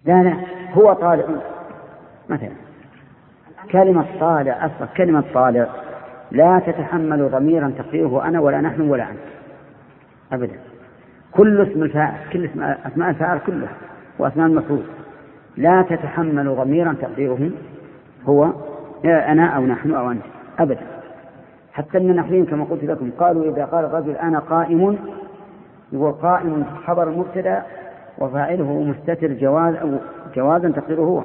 لا لا، هو طالع مثلا. كلمة طالع أصلا كلمة طالع لا تتحمل ضميرا تقديره أنا ولا نحن ولا أنت أبدا. كل اسم الفاعل، كل اسم أسماء الفاعل كلها وأسماء المفعول لا تتحمل ضميرا تقديره هو أنا أو نحن أو أنت أبدا. حتى أن النحويين كما قلت لكم قالوا إذا قال الرجل أنا قائم، هو قائم خبر المبتدأ وفاعله مستتر جوازا تقديره هو.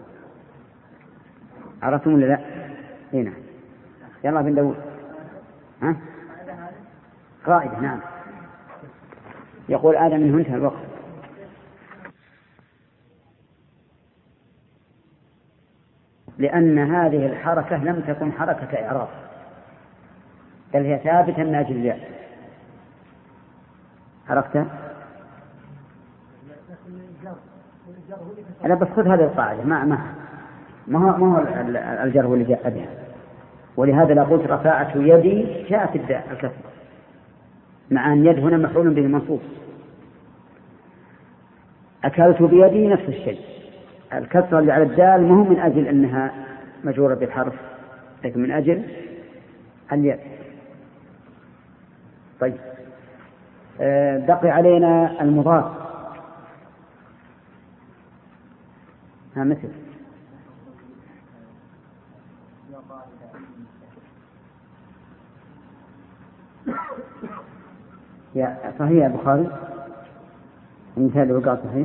عرفتم ولا لا؟ هنا يلا بن داود. ها؟ قائد. نعم. يقول آدم منه انتهى الوقت. لأن هذه الحركة لم تكن حركة إعراب، بل هي ثابتة من أجل الياء. عرفت؟ أنا بس خذ هذه القاعدة ما هو الجر هو اللي جاء بها، ولهذا لا قلت رفاعة يدي جاءت الكسر، مع أن يد هنا مفعول به منصوب. أكلت بيدي نفس الشيء، الكسر اللي على الدال مو من أجل أنها مجرورة بالحرف، لكن من أجل اليد. طيب بقي علينا المضاف. مثل يا صحيح يا بخاري المثال وقع صحيح.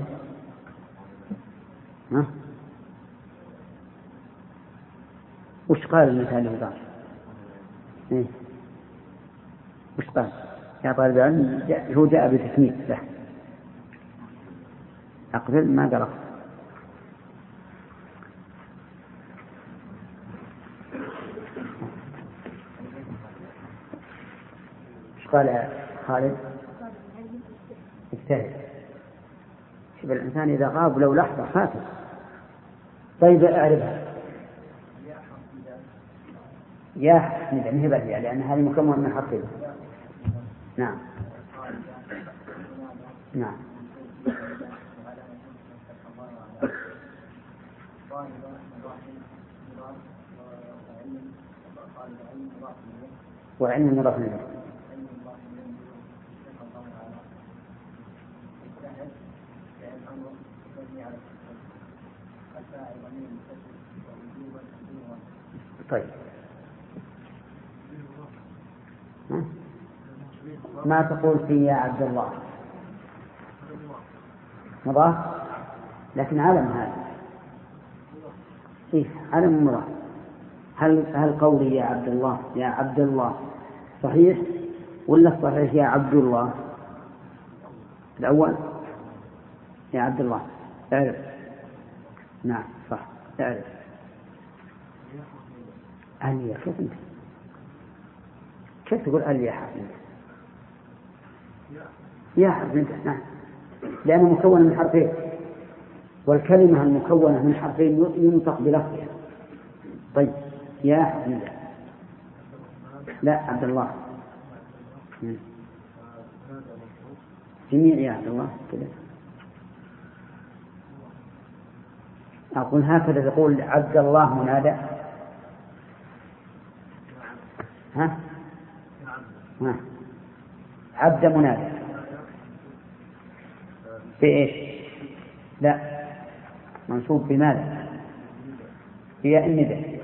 ها؟ وش قال المثال وقع؟ إيه؟ وش قال يا طالب العلم؟ هو جاء بتسمية له. أقبل ما قرأ. وش قال خالد؟ اجتهد. شوف الإنسان إذا غاب لو لحظة فاتت. طيب أعرفها. يا نهبة لأن هذه مكون من حرفين. نعم نعم. وعلم مضاف إليه. طيب ما تقول في يا عبد الله؟ مضاف لكن علم هذا إيه؟ علم مضاف. هل قولي يا عبد الله يا عبد الله صحيح ولا صحيح يا عبد الله؟ الأول يا عبد الله. اعرف. نعم صح اعرف. أليا شوف أنت كيف تقول أليا حرف يا حرف أنت. نعم لأنه مكون من حرفين، والكلمة المكونة من حرفين ينطق بلفظها. طيب يا حرف لا عبد الله جميع يا عبد الله كذا. أقول هكذا تقول عبد الله منادى. ها عبد منادى بإيش؟ لا منصوب بماذا؟ هي الندى.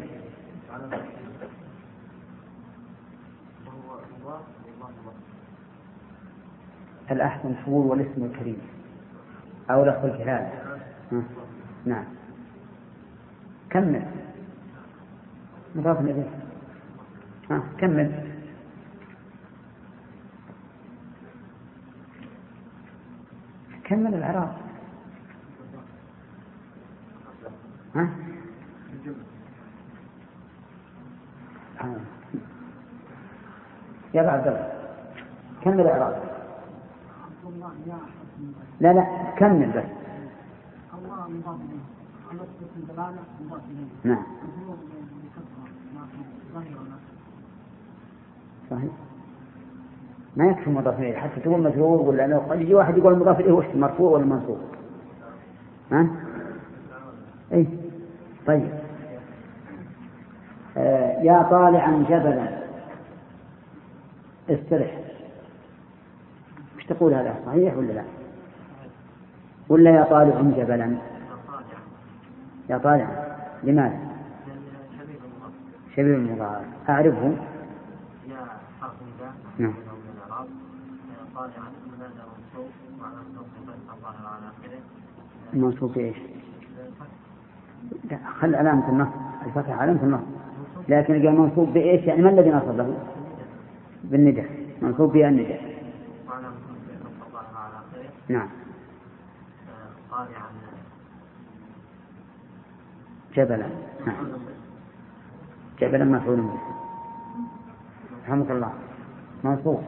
الأحسن شهور والاسم الكريم أو لفظ الجلالة. نعم كمل مضاف إليه. كمل. كمل العراق. يا عبد الله كمل العراق. لا كمل بس. نعم صحيح ما يكفي مضاف إليه حتى تقول مجرور ولا لا. قد يجي واحد يقول مضاف إليه وش مرفوع ولا منصوب. إيه طيب. يا طالعا جبلا استرح، مش تقول هذا صحيح ولا لا؟ ولا يا طالع جبلا؟ يا طالع لماذا؟ شبيه المضارع أعرفه. يا حرف نداء نعم. طالعا منادى منصوب وعلى منصوب الظاهر على آخره. منصوب بإيش؟ خل علامة النصب، الفتح علامة النصب، لكن قال منصوب بإيش يعني ما الذي نصبه؟ بالندى، منصوب بالندى. وعلى منصوب الظاهر على آخره. نعم. طالعا جبلا. نعم. جبلا مفعول به. رحمك الله. منصوب.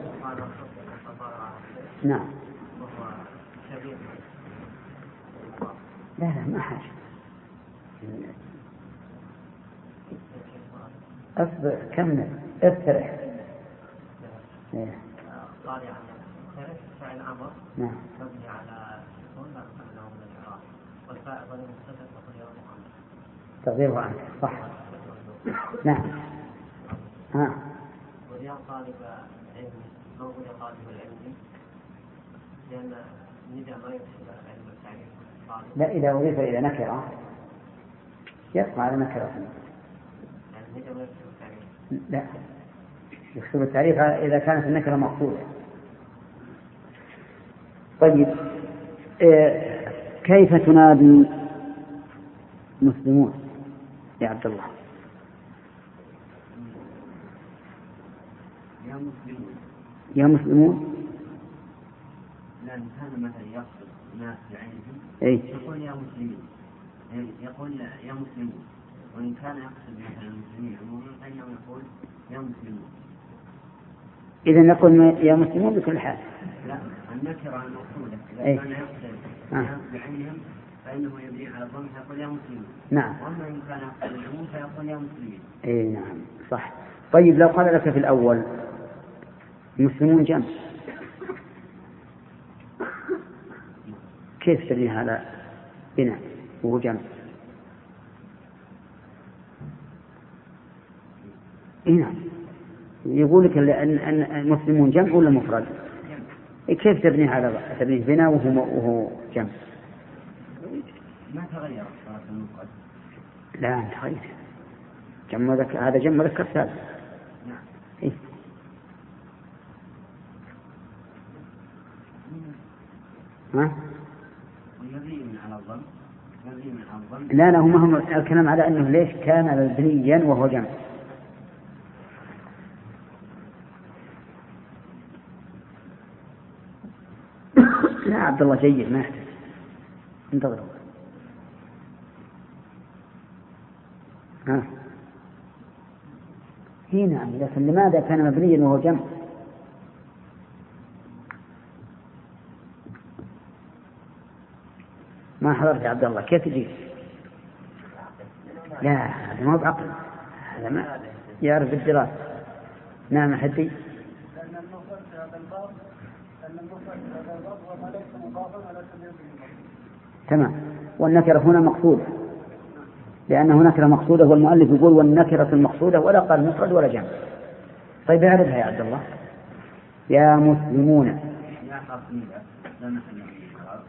نعم. لا ما حاجة. أصبر كمل استرح. طالعا فعل أمر. نعم. مبني على سكون لا محل له من الإعراب والفاعل ضمير مستتر تقديره محمد. تقديره أنت صح. نعم. ها. ويا طالب علم أو يا طالب العلم لأن الندى ما يقصد العلم والتعريف. لا إذا أضيف إلى نكرة يبقى على نكرة. يعني الندى ما يقصد التعريف. لا يقصد التعريف إذا كانت النكرة مقصودة. طيب كيف تنادي مسلمون يا عبد الله؟ يا مسلمون. يا مسلمون. لأن هذا مثلا يقصد ناس بعينهم. إيه؟ يقول يا مسلمين، يقول يا مسلمون، وإن كان يقصد مثلا المسلمين عموما فإنه يقول يا مسلمون. إذا نقول يا مسلمون بكل حال. لا النكرة المقصودة إذا إيه؟ كان يقصد ناس بعينهم فإنه يبني على الضم فيقول يا مسلمون. نعم. وأما إن كان يقصد العموم فيقول يا مسلمين. إيه نعم صح. طيب لو قال لك في الأول مسلمون جمع كيف تبني هذا بناء وهو جمع؟ إيه نعم. يقول لك أن المسلمون جمع ولا مفرد؟ كيف تبني هذا؟ تبني بناء وهو جمع. ما تغير صارت المفرد. لا تغير. جمع هذا جمع مذكر سالم. نعم. إيه؟ ها؟ مبني على الضم. مبني على الضم. لا هم الكلام على أنه ليش كان مبنيا وهو جمع. لا عبد الله جيد ما يحتاج انتظروا. هنا لكن لماذا كان مبنيا وهو جمع؟ ما حضرت يا عبد الله كيف تجيب؟ لا هذا ما هو بعقل، هذا ما يعرف الدراسة. نعم حدي. تمام. والنكرة هنا مقصودة لأنه نكرة مقصودة والمؤلف يقول والنكرة المقصودة ولا قال مفرد ولا جمع. طيب اعرفها يا عبد الله. يا مسلمون. يا حرف نداء لا محل له من الإعراب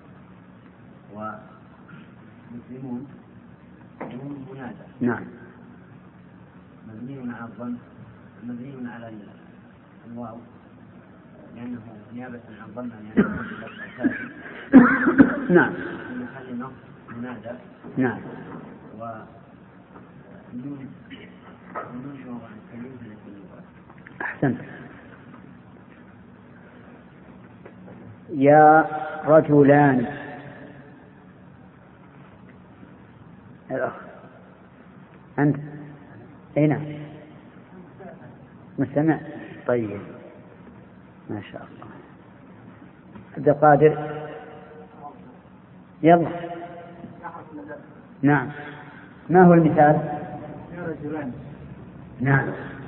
ومسلمون منادى. نعم. مبني على الضم مبني على الواو لأنه نيابة عن الضم لأنه نعم. في محل نصب منادى. نعم. ونون موضع الكلمة التي يقال. أحسنت. يا رجلان. الأخ أنت أين مستمع؟ طيب ما شاء الله. عبد القادر يلا. نعم. ما هو المثال؟ يا رجلان. نعم.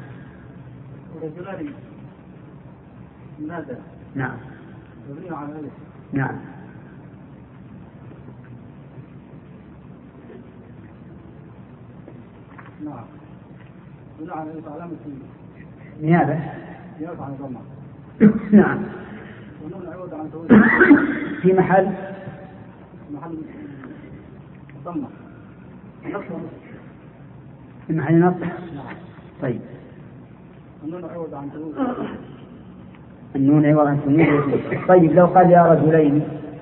رجلان ماذا؟ نعم. مبني على الألف. نعم. نعم. ونعم علامة نيابة. نيابة عن الضمة. نعم. ونون عوض عن تولد. في محل الضمة. في محل نصب. نعم. طيب. النون عوض عن تولد. النون عوض عن تولد. طيب لو قال يا رجلين،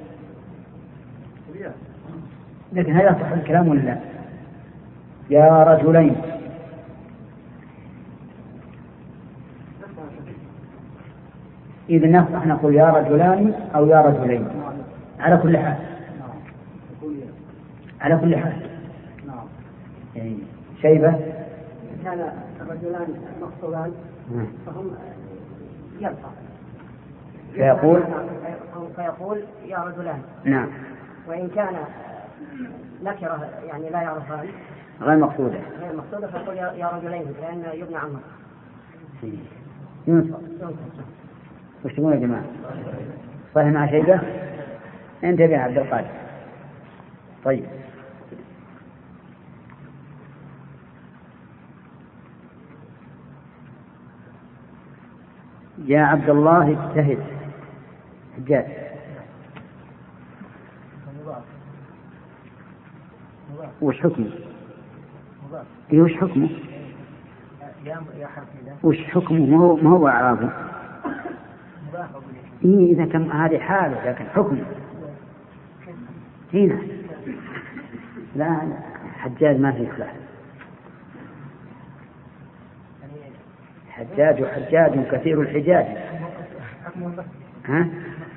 لكن هل يصح الكلام ولا لا؟ يا رجلين إذا نصح نقول يا رجلان أو يا رجلين على كل حال. على كل حال. يعني شيبة كان الرجلان مقصودان فهم يرفع فيقول يا رجلان. نعم. وإن كان نكرة يعني لا يعرفان غير مقصودة فيقول يا رجلين لأن يبنى عمر. ينصر. وش تقول يا جماعة؟ صحيح مع شيبة؟ انتبه يا عبد القادر. طيب يا عبد الله اجتهد. حجاج وش حكمه؟ وش حكمه؟ وش حكمه؟ ما هو إعرابه؟ إذا كان هذه حاله لكن حكمه هنا لا. حجاج ما في خلاف. حجاج كثير الحجاج. ها؟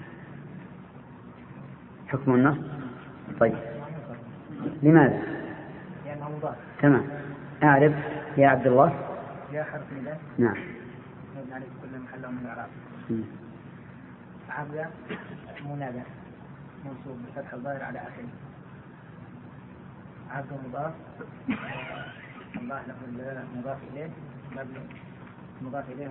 حكم النص. طيب لماذا؟ لأنه مضاف. تمام. أعرف يا عبد الله. يا حرف نداء. نعم. مبني عليه كل محل من الإعراب. عبد منادى منصوب بالفتح الظاهر على آخره. عبد مضاف. الله له مضاف إليه مبني مضاف إليه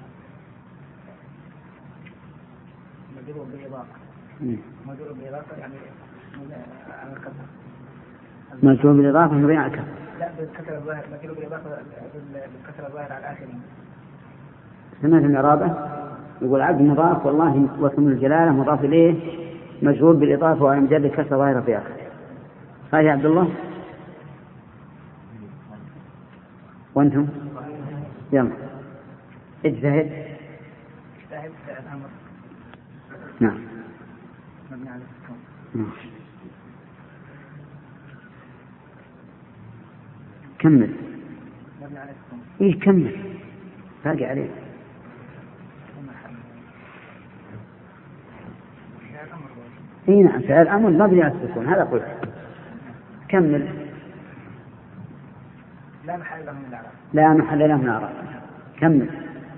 مجرور بالإضافة. مجرور بالإضافة يعني على الكسر. مجرور بالإضافة مبني على الكسر. لا بالكسر الظاهر مجرور بالإضافة بالكسر الظاهر على الآخر. سمعت الإعرابة يقول عبد مضاف والله واسم الجلالة مضاف إليه مجرور بالإضافة وعلى مجرد الكسر ظاهرة في آخره. قال يا عبد الله وأنتم يلا اجتهد. الأمر. نعم. مبني على السكون. كمل. مبني على السكون. إيه كمل باقي عليه. إيه نعم فعل أمر مبني على السكون هذا قلت. كمل. لا محل له من الإعراب. لا محل له من الإعراب. كمل.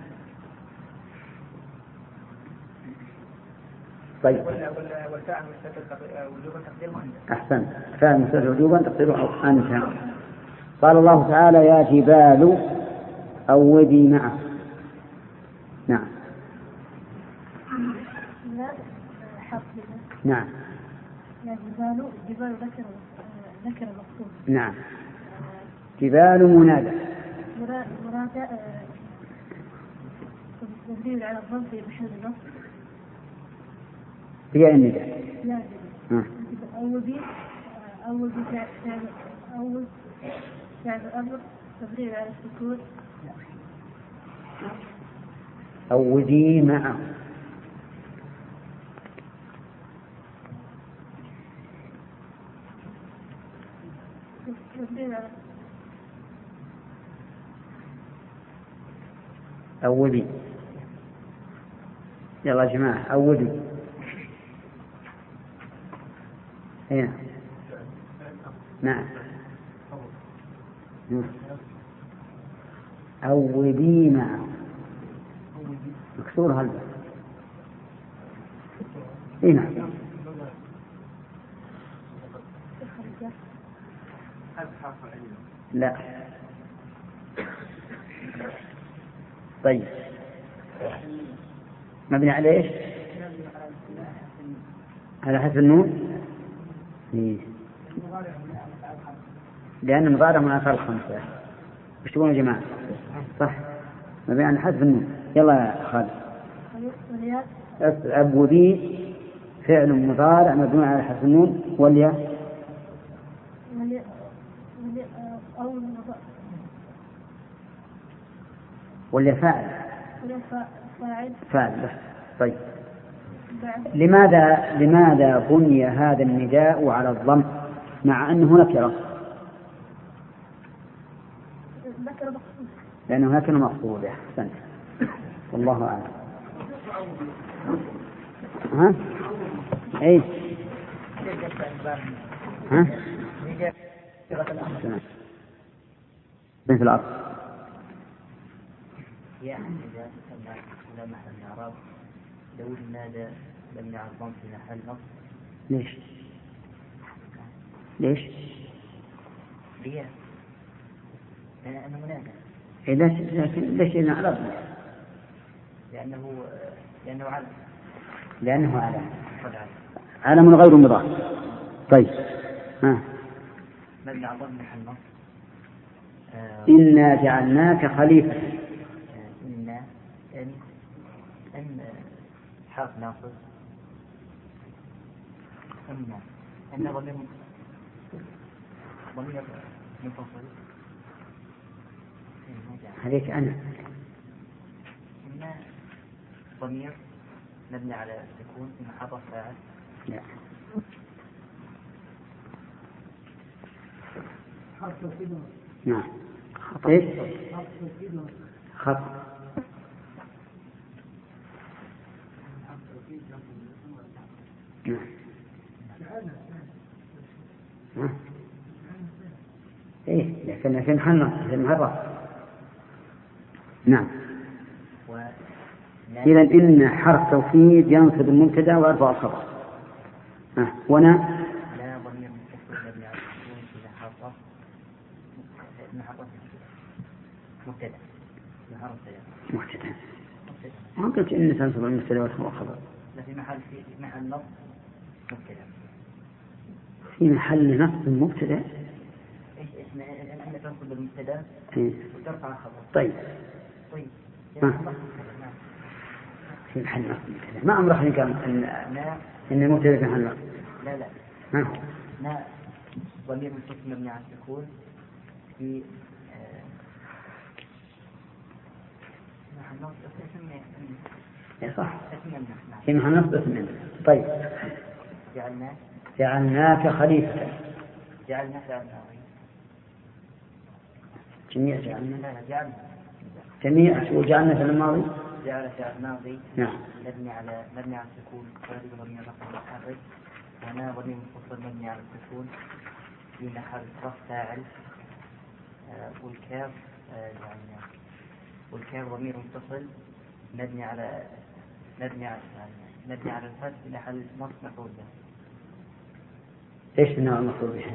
طيب. والفاعل مستتر وجوبا تقديره أنت. أحسن. فاعل مستتر وجوبا تقديره أنت. قال الله تعالى يا جبال أوبي معه. نعم. نعم. يا جبال ذكر مقصود. نعم. جبال منادى. منادى تدريب على الضم في محل النصب. هي النداء. أول فعل الأمر تدريب على السكون. أودي معه. أودي. يلا يا جماعة أودي. هنا. نعم. أودي معه. مكسور هل هنا. لا. طيب مبني على ايش؟ على حذف النون. لأن مضارع من آخر الخمسة. وش تقولون يا جماعة؟ صح، مبني على حذف النون. يلا يا خالد. والياء أب وذي فعل مضارع مبني على حذف النون. والياء أول والياء فاعل. فاعل بس. طيب بعد لماذا بني هذا النداء على الضم مع أنه نكرة؟ ذكر مخصوص. لأنه نكرة مقصودة. أحسنت، والله أعلم. ها؟ أي ها؟ في الأرض يعني إذا تسمى على محل الإعراب لو النادى مبني على الضم في محل نصب. ليش؟ ليه؟ لأنه منادى. لكن ليش نعرفه؟ لأنه علم غير مضاف. طيب ها. مبني على الضم محل نصب. إنا جعلناك خليفة. إن حرف ناصب. إن ضمير منفصل. عليك أنا. إن ضمير مبني على السكون في محل رفع فاعل. لا. نعم. إيش؟ خط. إيه لكن حنا في المهرة. نعم. إذا إن حرف توكيد ينصب المبتدأ ويرفع الخبر. ونا لا ضمير متصل مبني على السكون في محل مبتدأ. ما قلت إن تنصب المبتدأ ويرفع الخبر. في محل نصب مبتدأ. في محل نصب مبتدأ. اسم أن تنصب المبتدأ وترفع الخبر. طيب. في محل نصب مبتدأ. ما أمر أحد كان إن المبتدأ في محل نصب. لا ضمير متصل مبني على السكون في محل نصب صح. في محل نصب اسم. طيب. جعلناك خليفة. جميع وجعلنا في الماضي. جعل فعل الماضي. نعم. مبني على السكون وهذه ضمير رفع متحرك. ونا ضمير متصل مبني على السكون في محل رفع فاعل. والكاف ضمير متصل مبني على الفتح في محل نصب مفعول به. ايش النوع المفعول به؟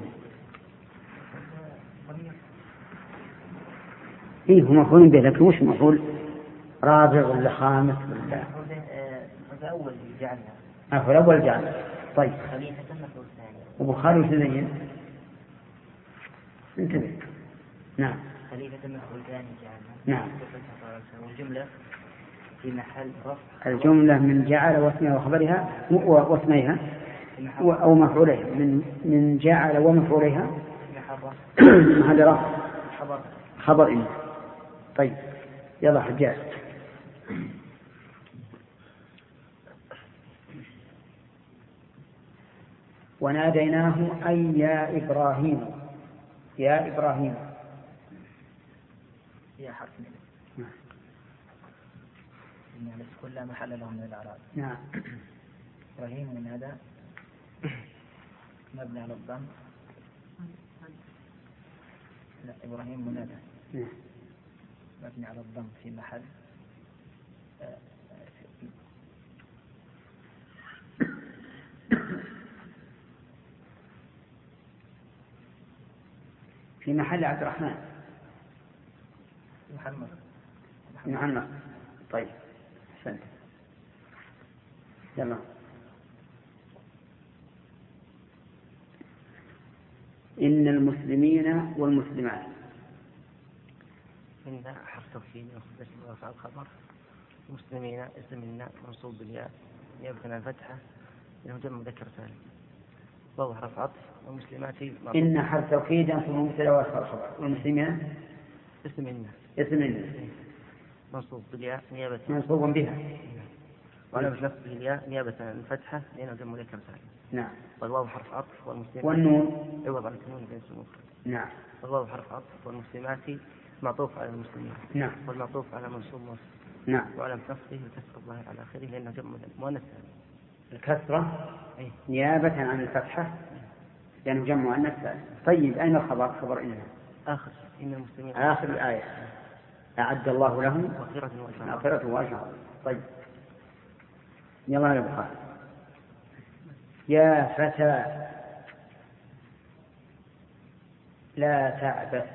إيه هو مفعول به لكن وش مفعول؟ رابع ولا خامس ولا؟ أول جعلنا. الأول جعلنا. طيب. خليفة مفعول ثاني. وبخاري وسنين. انتبه. نعم. خليفة مفعول ثاني جعلنا. نعم. والجملة في محل رفع. الجملة من جعل واسمها وخبرها واسميها أو مفعولها من جعل ومفعولها محل رفع خبر إن. طيب يلا حجاج. وناديناه أي يا إبراهيم. يا إبراهيم. يا حرف يعني السكون لا محل له من الإعراب. نعم. إبراهيم من هذا مبني على الضم. لا إبراهيم منادى مبني على الضم في محل عبد الرحمن. محمد. طيب أحسنت. يلا. إن المسلمين والمسلمات. إن حرف توكيد ورفع الخبر. المسلمين اسم منا منصوب بالياء نيابة عن الفتحة لأنه جمع مذكر سالم. واو حرف عطف. والمسلمات إن حرف توكيد ينصب مبتدأ ورفع الخبر. والمسلمين اسم منا منصوب بالياء نيابة منصوب بها وعلامة نصبه الياء نيابة عن الفتحة لأنه جمع مذكر سالم. نعم. والواو حرف عطف. والمسلمات والنون عوض عن النون جنس المفرد. نعم. والواو حرف عطف. والمسلمات معطوف على المسلمين. نعم. والمعطوف على منصوب مصر. نعم. وعلامة نصبه الكسر الظاهر على آخره لأنه جمع مؤنث سالم. الكسرة نيابة عن الفتحة لأنه جمع مؤنث سالم. طيب أين الخبر؟ خبر إن آخر إن المسلمين آخر الآية أعد الله لهم مغفرة وأجرا. طيب يلا نبقى. يا فتى لا تعبث.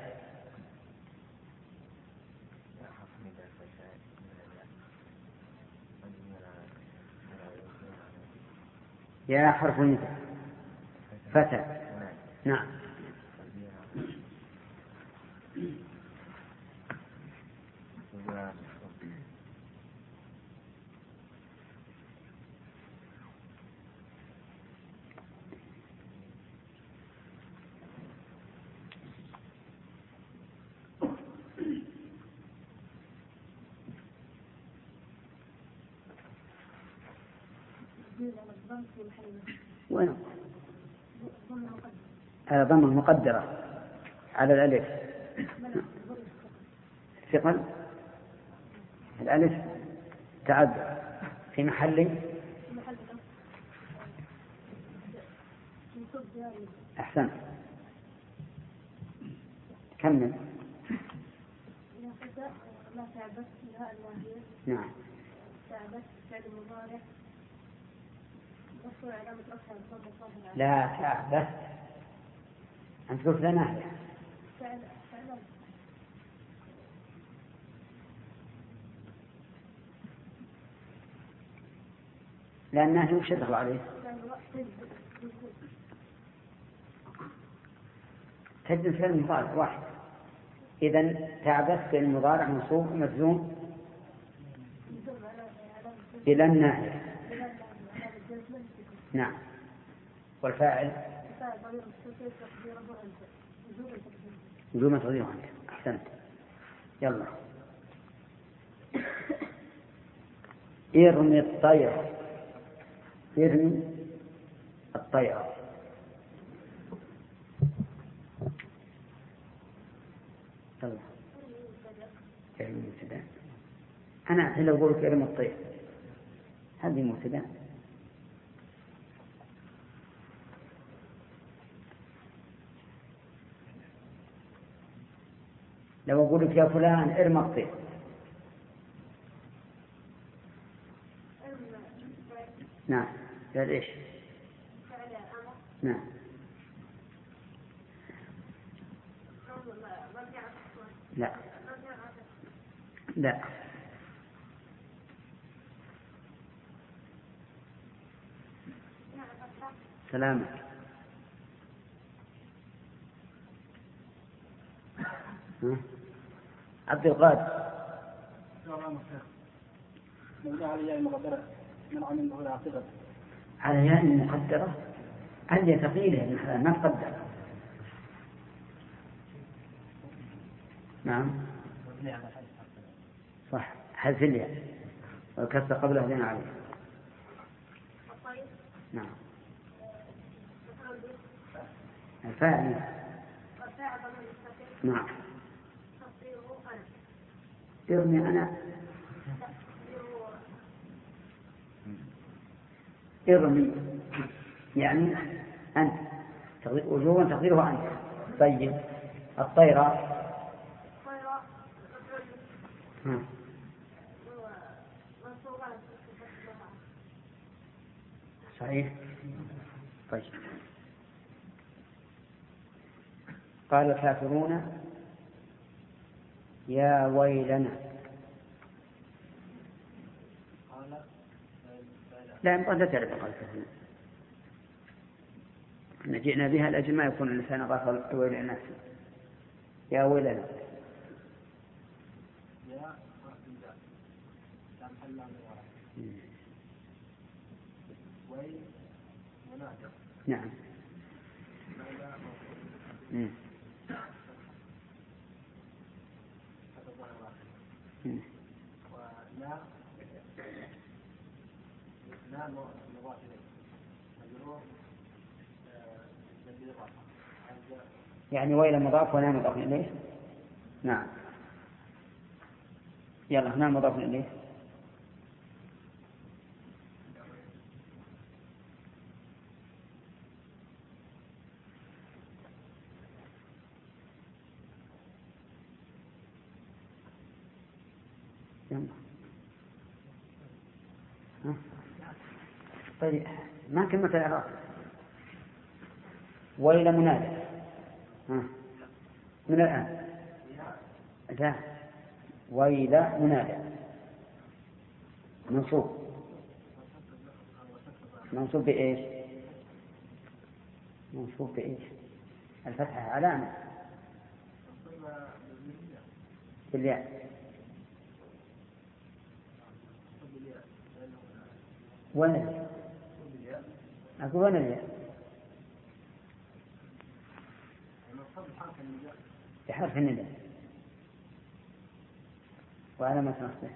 يا حرف النداء فتى. نعم. وين ضم المقدرة على الألف ثقل. الألف تعد في محل أحسن. كمل. لا تعبث لا الناهية. نعم. تعبث فعل مضارع مرفوع علامة رفعه الضمة الظاهرة. لا تعبث أنت قلت لا ناهية. فعل لا الناهي وش يدخل عليه؟ تجد فعل المضارع واحد. إذن تعبث فعل المضارع منصوب مجزوم إلى الناهية. نعم. والفاعل وجوب تقديره أنت. أحسنت. يلا. ارمي الطير. ارمي الطير. يلا. ارمي المبتدأ. أنا الحين لو أقول لك ارمي الطير هذه مبتدأ. لو أقول لك يا فلان ارمي الطير نعم. لا إيش؟ نعم. لا لا. سلامك. عبد القادر. على ياء مقدرة من عمل ظهورها صفة. على ياء مقدرة عندي ثقيلة ما تقدر. نعم صح. حذف الياء والكسر قبله دين عليه. نعم. الفاعل. نعم. ارمي أنا. ارمي يعني أنت وجوبا تقديره أنت. طيب الطيرة صحيح. طيب قال الكافرون يا ويلنا. لا ينبغي لا تعرف قال الكافرون. إن جئنا بها لأجل ما يكون الإنسان غافل ويل الناس. يا ويلنا. الياء حرف الياء لا محل له من الإعراب. ويل منادى. نعم. وإلى مم. هذا الظاهر الآخر. ولا لا مضاف إليه مجرور بالإضافة. يعني ويل مضاف ولا مضاف إليه. نعم. يلا هنا مضاف إليه. طيب ما كلمة الإعراب ويل منادى من الآن لا ويل منادى منصوب بإيش؟ منصوب بإيش؟ الفتحة علامة بالياء. وين الياء؟ أقول وين الياء؟ بحرف النداء وعلامة نصبه.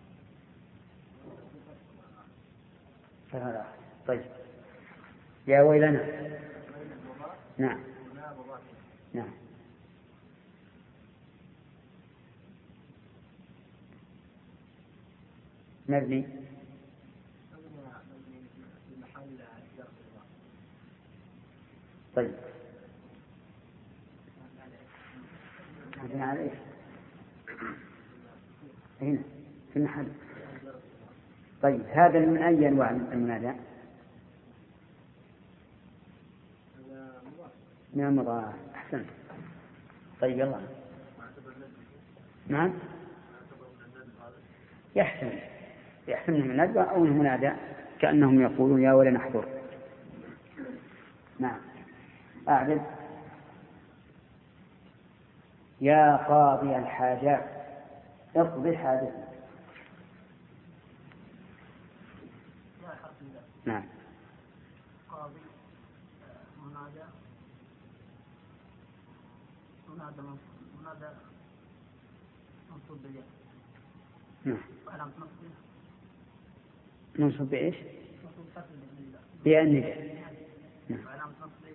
طيب يا ويلنا. نعم نعم. مبني. طيب مبني على ايش؟ هنا في المحل. طيب هذا من أي أنواع المنادى؟ من المضاف. أحسن. طيب يلا. نعم يحسن من الندوة أو المنادى كأنهم يقولون يا ويلنا احضر. نعم. أعدل. يا قاضي الحاجات اقضي حاجتك. نعم. قاضي منادى منصوب بالياء. نعم. وعلامة نصبه منصوب بإيش؟ منصوب بفتح النداء. بالنداء. نعم. وعلامة نصبه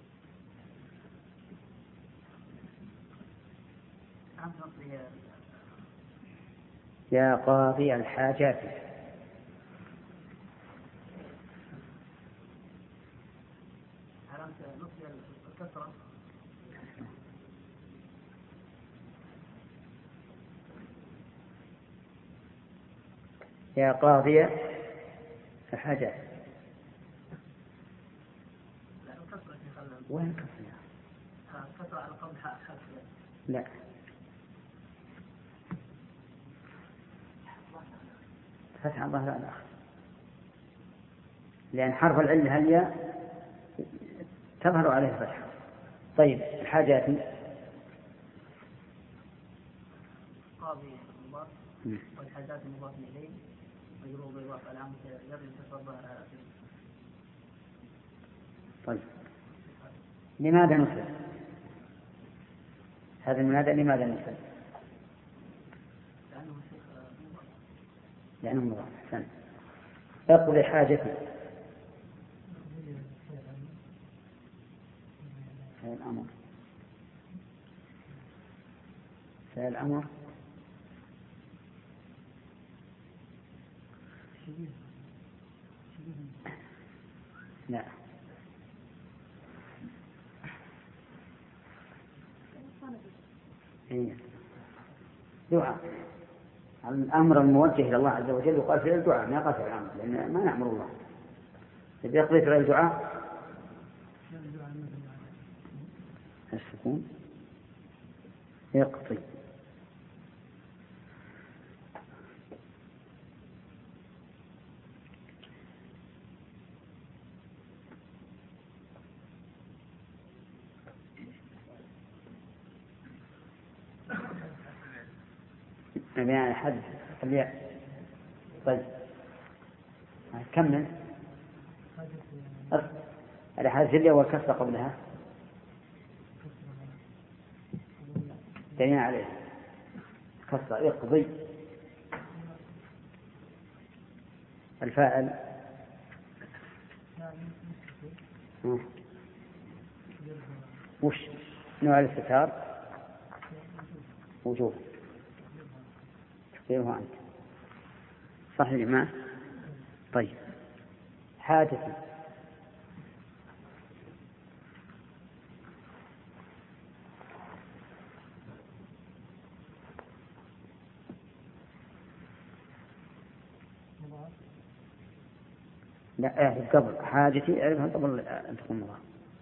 يا قاضي الحاجات علامة نصبه الكسرة. يا قاضي الحاجات. لا الكسرة في خلال. وين الكسرة؟ الكسرة على قبل حرف. لا فتح الظهر على الآخر لأن حرف العلة الياء تظهر عليه الفتحة. طيب الحاجات. قاضي مضاف والحاجات مضاف إليه مجرور بالإضافة علامة جر الكسرة الظاهر على آخره. طيب لماذا نسلم هذا المنادى؟ لماذا نسلم؟ لأنه مضاف. أحسن. اقضي حاجتي. فعل الأمر لا دعاء. الأمر الموجه إلى الله عز وجل يقال فعل الدعاء ما يقال فعل الأمر لأن ما نأمر الله. إذا يقضي فعل الدعاء السكون يقضي. مبني على حذف الياء. طيب كمل. على حذف الياء والكسر قبلها دليل عليه كسر يقضي. الفاعل وش نوع الاستتار؟ وجوه تقديره أنت صح يا جماعة. طيب حادث لا قبل حادثي أعرفها قبل أن تكون مضاف.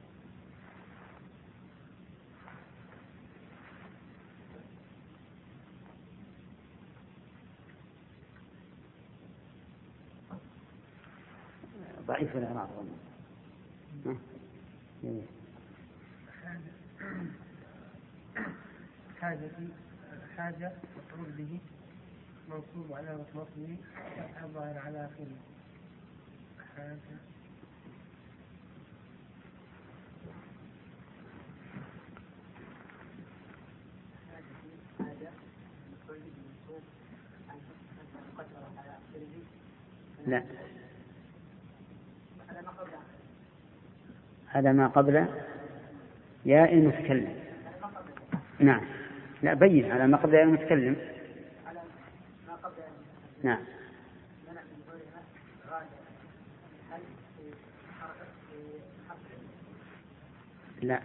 ضعيف الإعراب حاجة مفعول به منصوب على نصبه فتح الظاهر على آخره. حاجة لا هذا ما قبل ياء المتكلم. نعم لا بين على ما قبل ياء المتكلم. نعم لا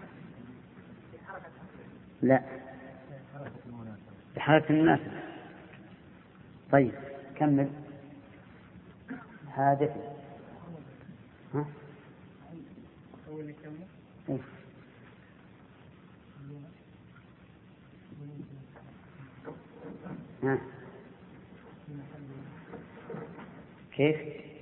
لا بحالة المناسبة. طيب كمل. حادث ها إيه؟ ها كيف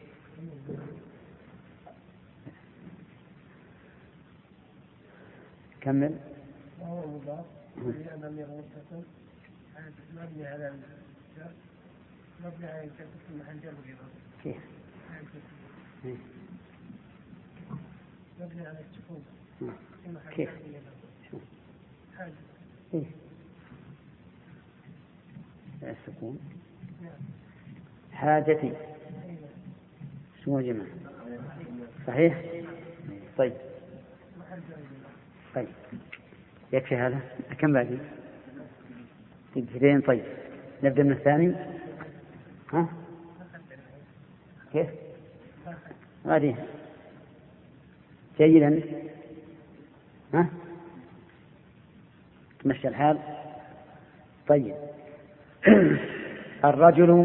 كمل. وهو مضاف لأن ضمير متصل مبني على الجر مبني على الكسر في محل جر بالإضافة. كيف مبني على السكون في محل كيف جر بالإضافة. حاجة إيه؟ السكون حاجتي اسمه جمع صحيح. طيب طيب يكفي هذا. كم باقي؟ تجرين. طيب نبدأ من الثاني. ها كيف هذه جيدا. ها تمشي الحال. طيب الرجل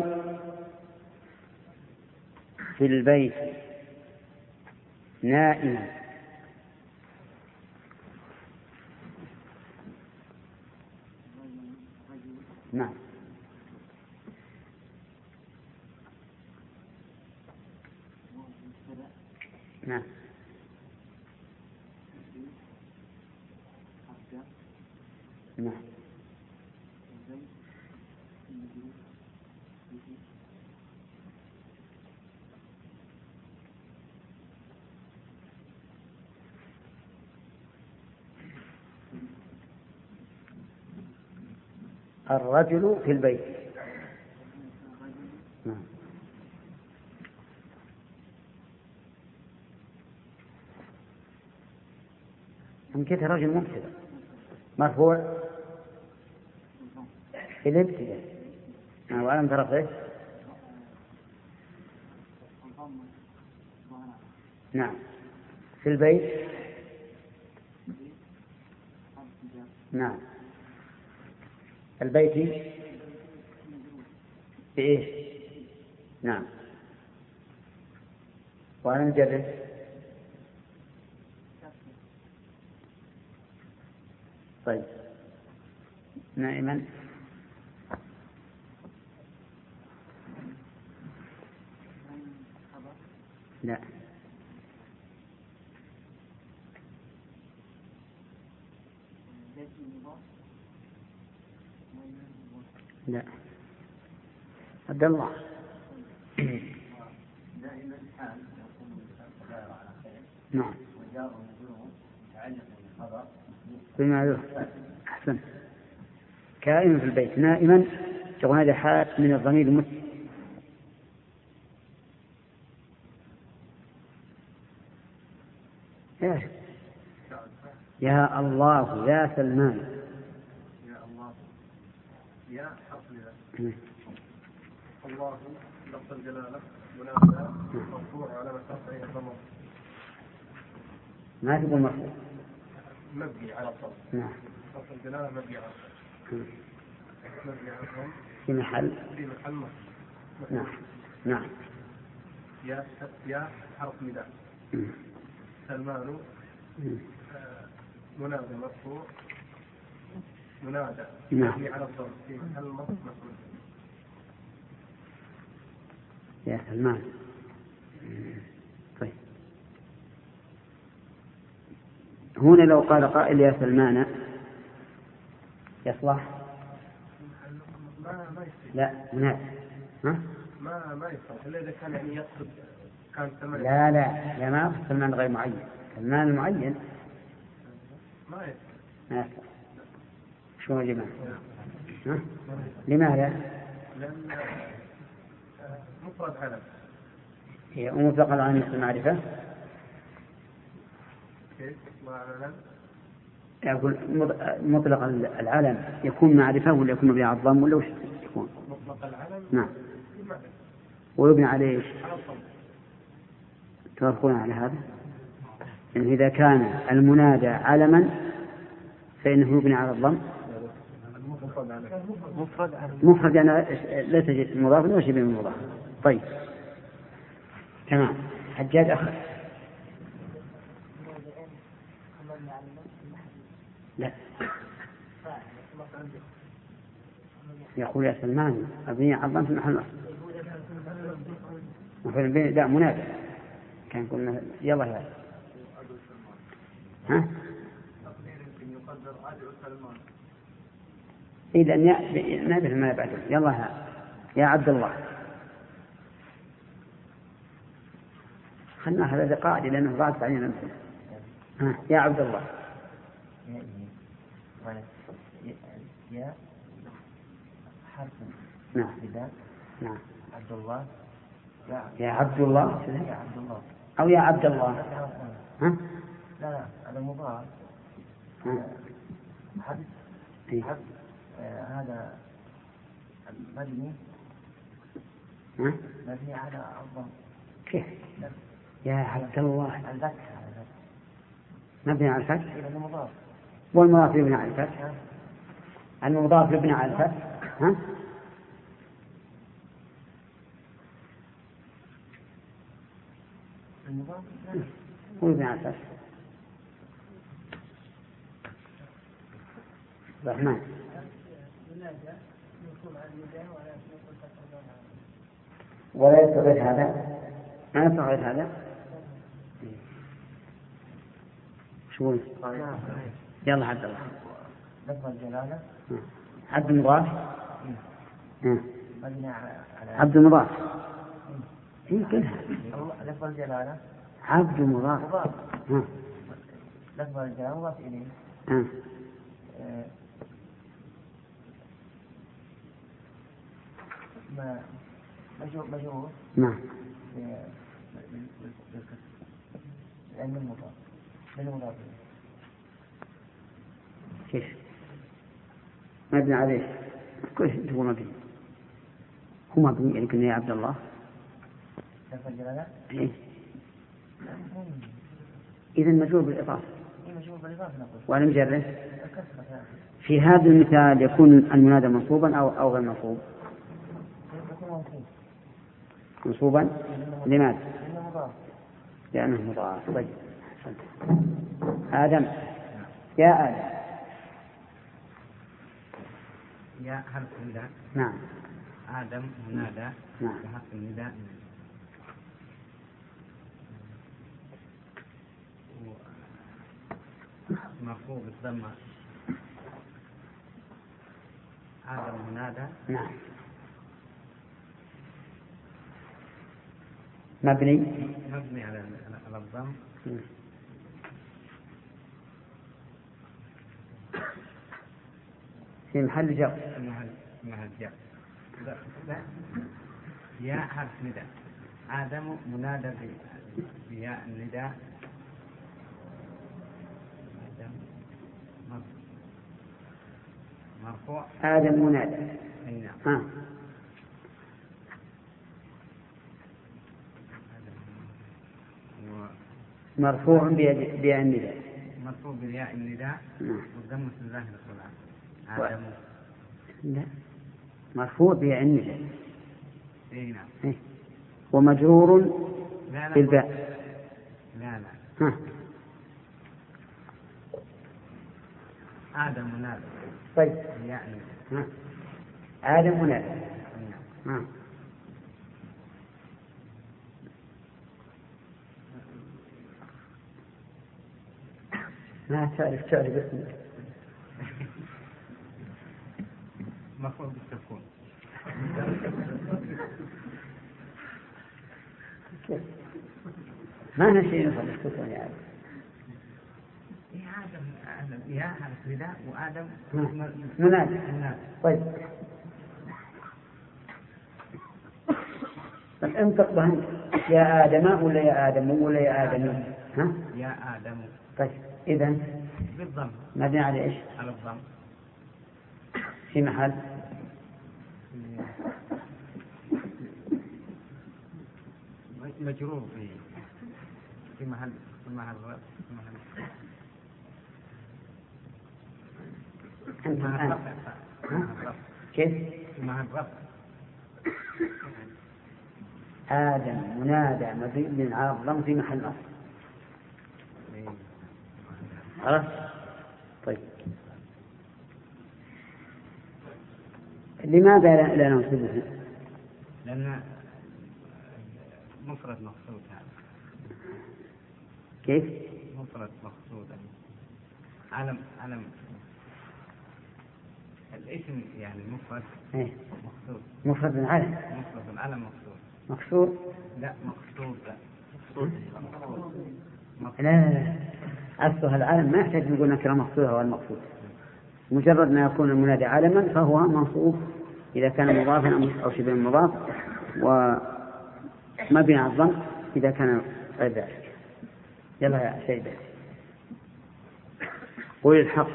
في البيت نائم. نعم نعم نعم الرجل في البيت. نعم يمكن رجل مبتدأ مرفوع في الابتداء. وألم ترى نعم في البيت. نعم البيت بإيش؟ نعم وأنا مجرد طيب نائما لا لا. عبد الله. دائما حال يكون الصغير على خير. نعم. وجاء وجوه متعلق بالخبر. بالمعروف. أحسن. كائن في البيت نائما تقول هذا حال من الضمير المسلم. يا الله يا سلمان. يا الله يا حرف نداء. الله لفظ الجلالة منادى مرفوع على رفعه الضمير. ما تقول مرفوع. مبني على الضم. نعم. لفظ الجلالة مبني على الضم. مبني على الضم. في محل مصر. نعم. نعم. يا حرف نداء. سلمان منادى مرفوع منادى مبني على الضم في محل مصر. يا سلمان. طيب هنا لو قال قائل يا سلمان يصلح؟ لا مناسب. ها؟ ما يصلح الا اذا كان يعني يقصد كان سلمان. لا ما يقصد سلمان غير معين. سلمان المعين ما يصلح. شو يا جماعة؟ ها؟ لماذا؟ لأن مفرد علم. هي مطلق العلم مثل المعرفة. كيف؟ وعلم. يقول مطلق العلم يكون معرفة ولا يكون مبني على الضم ولا وش يكون؟ مطلق العلم. نعم. ويبني عليه ايش؟ على الضم. توافقون على هذا؟ إن إذا كان المنادى علما فإنه يبني على الضم. مفرد يعني لا تجد مضاف ولا شبه مضاف. طيب تمام. حجاج أخر. لا يقول يا سلمان أبني على الضم في محل مفعول به. لا منادى كان قلنا يلا يا ها. إذا نابه ما بعده. يلا يا عبد الله. خلنا هذا قاعدة لأنه ضاعت علينا مثلا. يا عبد الله. يا حرف نعم. نعم. عبد الله. يا عبد الله. يا عبد الله أو يا عبد الله. ها؟ لا هذا مضاف. حد هذا مبني. مبني على الضم. كيف؟ يا عبد الله. الفتح. مبني على الفتح. إذا مضاف. والمضاف يبنى على الفتح. المضاف يبنى على الفتح. ها؟ المضاف هو يبنى على الفتح. الرحمن. ولا يستغيث هذا. ما يستغيث هذا. شو يلا عبد الله. لفظ الجلالة. عبد المضاف. مبني على عبد المضاف. هي كلها. لفظ الجلالة. عبد المضاف. لفظ الجلالة مضاف إليه. مجرور. نعم. لأن المضاف للمضاف. كيف؟ مبني عليه. كيف هو مبني؟ هو مبني لكن يا عبد الله. لفظ الجلالة. إيه. إذا مجرور بالإضافة. مجرور بالإضافة نقول. وأنا مجرد. في هذا المثال يكون المنادى منصوبا أو غير منصوب. منصوبا. لماذا؟ لأنه مضاف. طيب. آدم. يا آدم. يا حرف النداء. نعم. آدم منادى. نعم. حرف النداء. مرفوع بالضمة آدم منادى. نعم. مبني على الضم. في محل جر. محل جر. لا. يا حرف نداء. آدم منادى بياء النداء. مرفوع. آدم منادى. نعم. مرفوع بياء النداء. مرفوع بياء النداء. والضم في ظاهر القرآن. آدم. لا. مرفوع بياء النداء. نعم. ومجرور بالباء. لا. ها. آدم منادى. طيب. يعني. ها. آدم منادى. ها. ما تعرف اسمك. مفروض بالسكون. ما نسي نفهم السكون يا آدم. يا حرف نداء وآدم منادى. طيب. انطق بهم يا آدم ولا يا آدم ولا يا آدم. ها؟ يا آدم. طيب. إذن بالضم. مبني على إيش؟ على الضم. في محل مجرور في محل كيف؟ في محل رفع. آدم منادى مبني على الضم في محل رفع. عرفت؟ طيب. لماذا لا ننصبه؟ لأن مفرد مقصود هذا. كيف؟ مفرد مقصود. علم الاسم يعني مفرد. مقصود. مفرد علم. مفرد علم مقصود. مقصود؟ لا مقصود. لا. أصلها العلم ما يحتاج نقول نكرة مقصودة هو المقصود. مجرد ما يكون المنادى علما فهو منصوب إذا كان مضافا أو شبه مضاف، ومبني على الضم إذا كان غير ذلك. يلا يا سيدة قول الحق.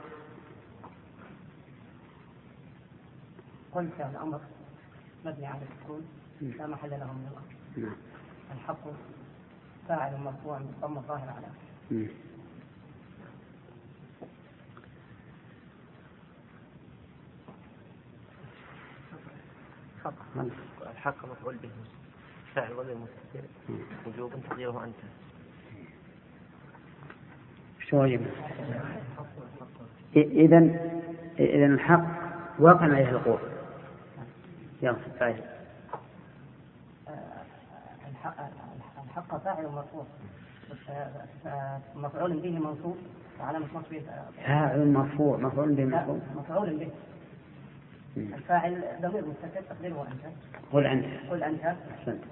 قلت الأمر مبني على السكون لا محل له من الأمر. الحق فاعل مرفوع بالضم الظاهر على الحق مفعول به فاعل غير مستتر وجوبا تقديره أنت. شوية. إذا الحق واقع عليه القول. يلا فاعل. الحق فاعل مرفوع مفعول به منصوب وعلامة نصبه فاعل مرفوع مفعول به منصوب. مفعول به. الفاعل ضمير مستتر تقديره أنت. قل أنت. أحسنت.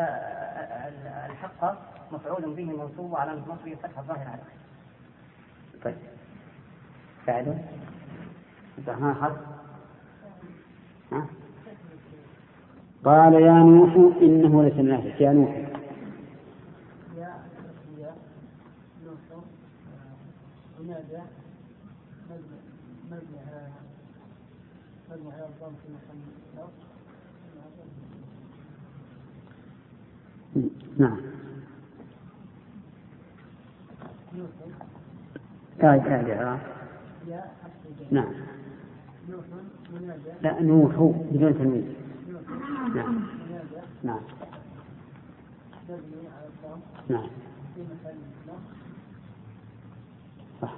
الحق مفعول به منصوب وعلامة نصبه فتح الظاهر عليه. طيب. فاعل. ما حرف. ها؟ قال يا نوح إنه ليس من أهلك. يا نوح. منادى مبني على الضم في محل نعم. نعم. لا نوح بدون تنوين. نعم. نعم. نعم. صح.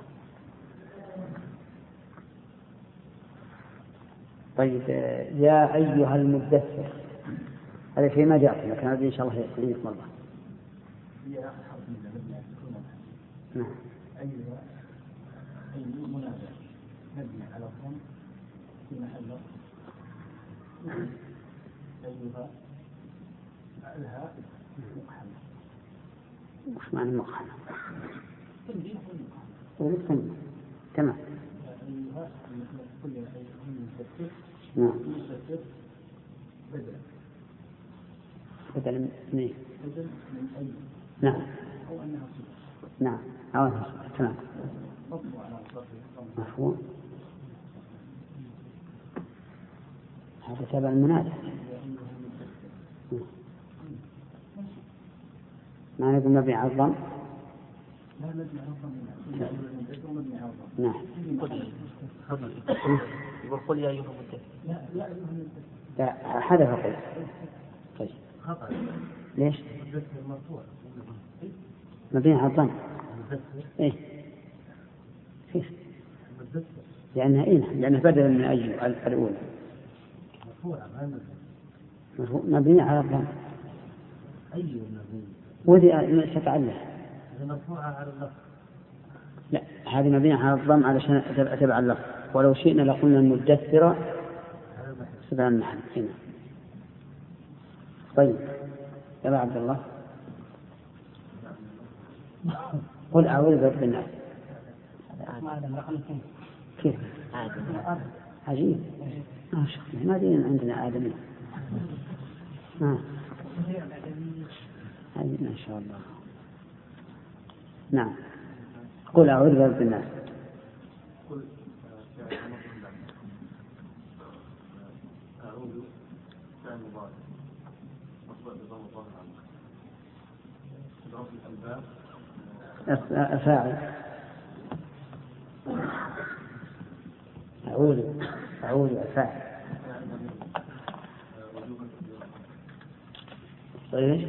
طيب يا أيها المدثر هذا شيء ما جاء لكن هذا إن شاء الله يحييك مرة. نعم. أيها منادى مبني على الضم في محل أيها الهاء مقحمة. وش معنى مقحمة؟ تنبيه تمام. أيها كل مستتر. نعم. مستتر بدل من أي. نعم. أو أنها صفة. نعم. أو أنها صفة. تمام. مفهوم. هذا تابع المنادى. ما نقول مبني على الضم. لا مبني على الضم. مبني على الضم. نعم. يقول قل يا أيها المدثر. لا أيها المدثر. لا حذف قل. طيب. خطأ. ليش؟ المدثر مرفوع. مبني على الضم. المدثر. إيه. كيف؟ المدثر. لأنه بدل من أي الأولى. مرفوع ما مبني على الضم. أي مبني. وذي تتعلم. مرفوعة على اللفظ. لا هذه مبنية على الضم علشان تبع اللفظ، ولو شئنا لقلنا المدثرة سبع المحل هنا. طيب يا عبد الله قل أعوذ برب الناس. كيف؟ عجيب. ما دين عندنا آدمي. هذه ما شاء الله. نعم. قل أعوذ برب الناس. الفاعل أعوذ الفاعل. طيب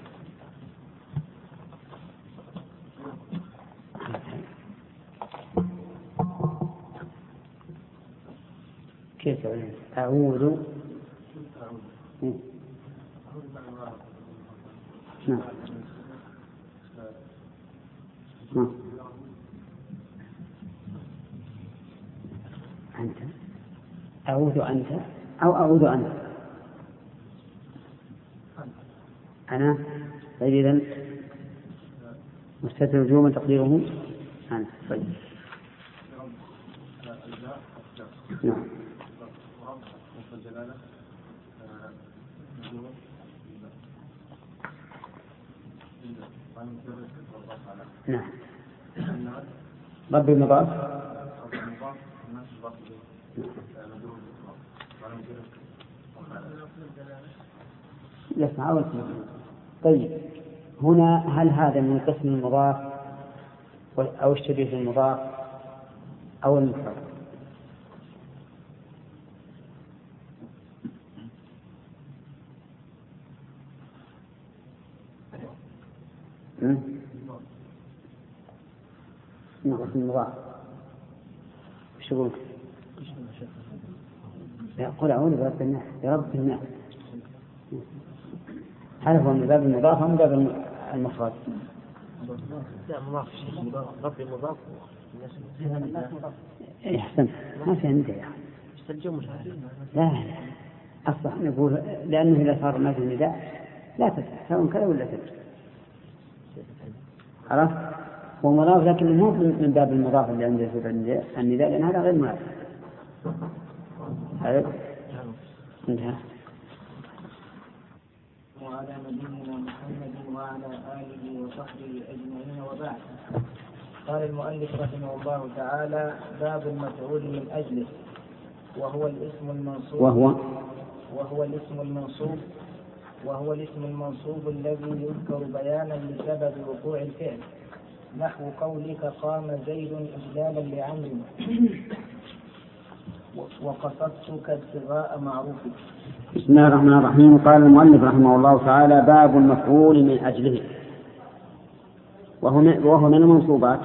كيف أعوذ؟ نعم. أنت أعوذ أنت أو أعوذ أنت. أنا. طيب إذن مستتر وجوبا تقديره أنا. طيب نعم. نعم. رب المضاف. يسمع. طيب هنا هل هذا من قسم المضاف أو الشبيه المضاف أو المفرد؟ من قسم المضاف. وش يقول؟ يقول أعوذ برب الناس برب الناس. هل هو من باب المضاف أو من باب المفرد؟ لا مضاف. رب المضاف. إيه أحسن. ما في عندي يا أخي. لا أصلا نقول لأنه إذا صار ما في نداء لا تفتح سواء كذا ولا كذا. عرفت؟ هو مضاف لكن مو من باب المضاف اللي عنده في النداء لأن هذا غير مناسب. انتهى. وعلى نبينا محمد وعلى آله وصحبه أجمعين وبعد. قال المؤلف رحمه الله تعالى: باب المفعول من أجله، وهو الاسم المنصوب الذي يذكر بيانا لسبب وقوع الفعل، نحو قولك قام زيد إجلالا لعمرو وقصدتك ابتغاء معروفك. بسم الله الرحمن الرحيم. قال المؤلف رحمه الله تعالى: باب المفعول من أجله، وهو من المنصوبات،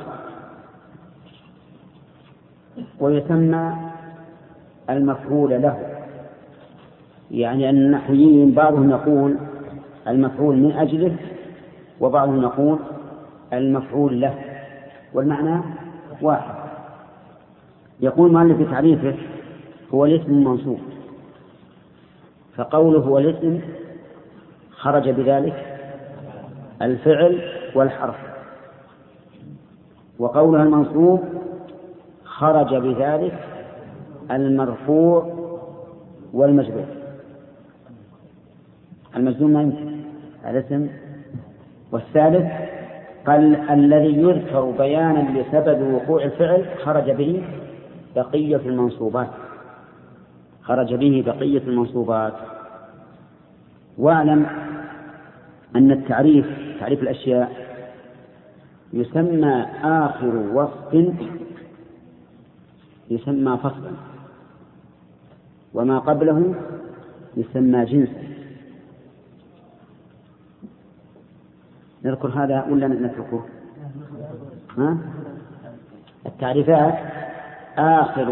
ويسمى المفعول له. يعني أن النحويين بعضهم يقول المفعول من أجله، وبعضهم يقول المفعول له، والمعنى واحد. يقول مؤلف في تعريفه: هو الاسم المنصوب، فقوله هو الاسم خرج بذلك الفعل والحرف، وقولها المنصوب خرج بذلك المرفوع والمجرور. المجزوم ما يمكن الاسم. والثالث قال الذي يذكر بيانا لسبب وقوع الفعل خرج به بقية المنصوبات. خرج به بقية المنصوبات. واعلم أن تعريف الأشياء يسمى آخر وصف يسمى فصلا، وما قبله يسمى جنسا. نذكر هذا ولا نتركه؟ التعريفات آخر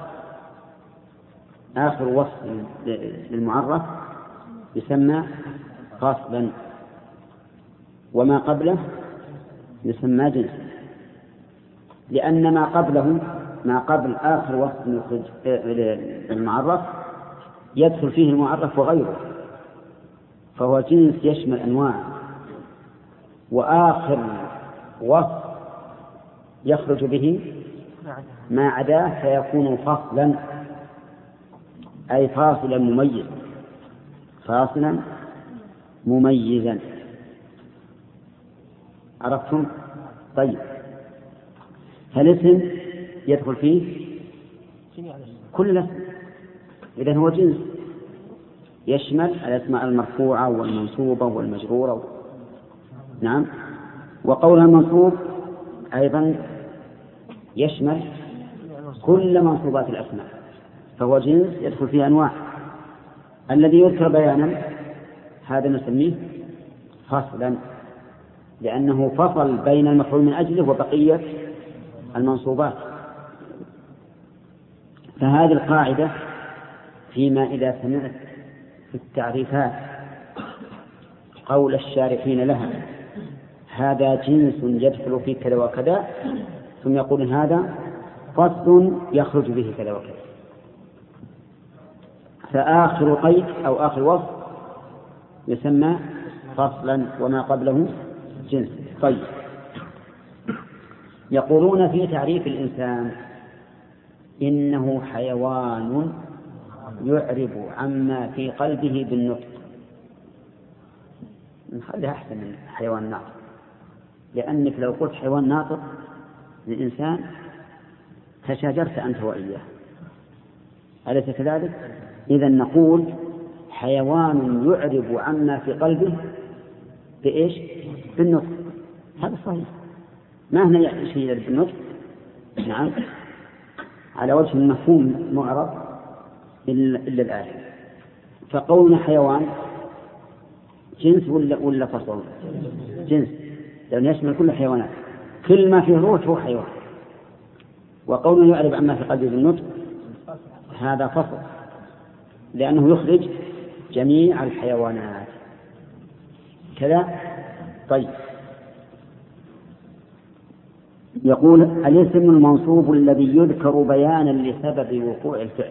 وصف للمعرف يسمى فصلا، وما قبله يسمى جنسا، لأن ما قبل آخر وصف للمعرف يدخل فيه المعرف وغيره، فهو جنس يشمل أنواع، وآخر وصف يخرج به ما عداه فيكون فصلا، أي فاصلا مميزا. عرفتم؟ طيب، فالاسم يدخل فيه كل اسم، إذن هو جنس يشمل الأسماء المرفوعة والمنصوبة والمجرورة. نعم. وقولها المنصوب أيضا يشمل كل منصوبات الأسماء، فهو جنس يدخل فيه أنواع. الذي يذكر بيانا هذا نسميه فصلا، لأنه فصل بين المفعول من أجله وبقية المنصوبات. فهذه القاعدة فيما إذا سمعت في التعريفات قول الشارحين لها هذا جنس يدخل في كذا وكذا، ثم يقول هذا فصل يخرج به كذا وكذا، فآخر قيد أو آخر وصف يسمى فصلا، وما قبله جنس. طيب، يقولون في تعريف الإنسان إنه حيوان يعرب عما في قلبه بالنطق. نخليها أحسن من حيوان ناطق، لأنك لو قلت حيوان ناطق للإنسان تشاجرت أنت وإياه، أليس كذلك؟ إذن نقول حيوان يعرب عما في قلبه بإيش؟ بالنطق. هذا صحيح، ما هنا شيء بالنطق. نعم، على وجه المفهوم معرب إلا الآية. فقولنا حيوان جنس ولا فصل؟ جنس، لأنه يشمل كل الحيوانات، كل ما فيه روح هو حيوان. وقولنا يعرب عما في قلبه بالنطق هذا فصل، لأنه يخرج جميع الحيوانات كذا. طيب، يقول الاسم المنصوب الذي يذكر بيانا لسبب وقوع الفعل،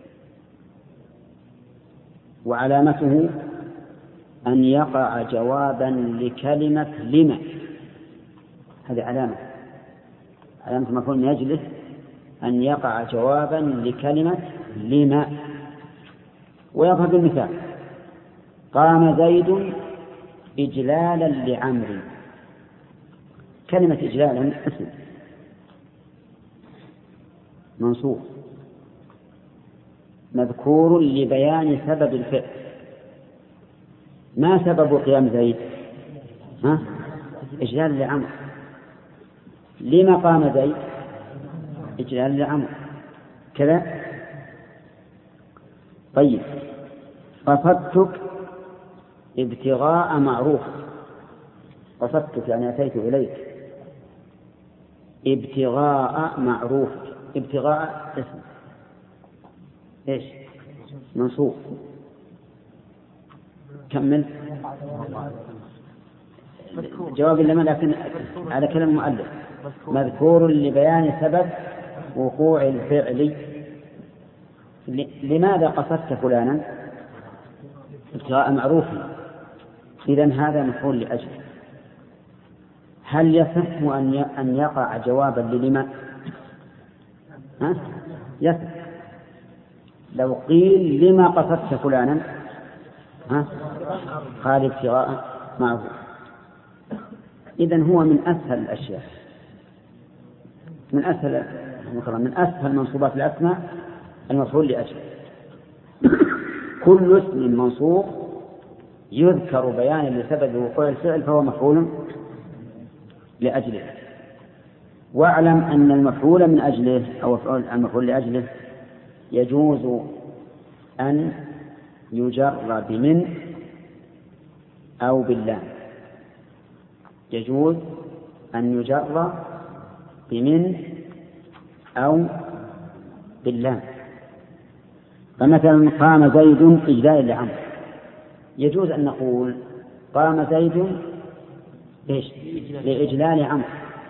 وعلامته أن يقع جوابا لكلمة لما. هذه علامة مفعول من أجله أن يقع جوابا لكلمة لما. ويظهر بالمثال قام زيد إجلالا لعمرو. كلمة إجلالا اسم منصوب مذكور لبيان سبب الفعل. ما سبب قيام زيد؟ إجلال لعمرو. لما قام زيد؟ إجلال لعمرو كذا. طيب، قصدتك ابتغاء معروف. قصدتك يعني أتيت إليك ابتغاء معروف. ابتغاء اسم إيش؟ منصوب. كمل. جواب لما، لكن على كلام المؤلف مذكور لبيان سبب وقوع الفعل. لماذا قصدت فلانا؟ ابتغاء معروف، إذن هذا مفعول لأجله. هل يصح أن يقع جوابا للما؟ يصح. لو قيل لما قصدت فلانا؟ قال ابتغاء معروف. إذن هو من أسهل الأشياء، من أسهل منصوبات الأسماء المفعول لأجله. كل اسم منصوب يذكر بيانا لسبب وقوع الفعل فهو مفعول لأجله. واعلم أن المفعول من أجله أو المفعول لأجله يجوز أن يجر بمن أو باللام. يجوز أن يجر بمن أو باللام. فمثلا قام زيد إجلالا لعمرو، يجوز أن نقول قام زيد لإجلال عمرو،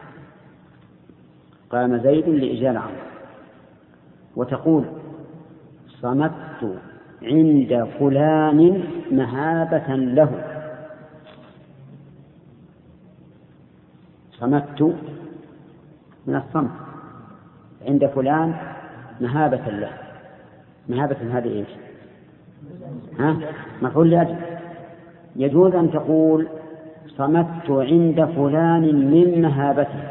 قام زيد لإجلال عمرو. وتقول صمت عند فلان مهابة له، صمت من الصمت عند فلان مهابة له. مهابة هذه إيش؟ مفعول لأجل. يجوز أن تقول صمت عند فلان من مهابته،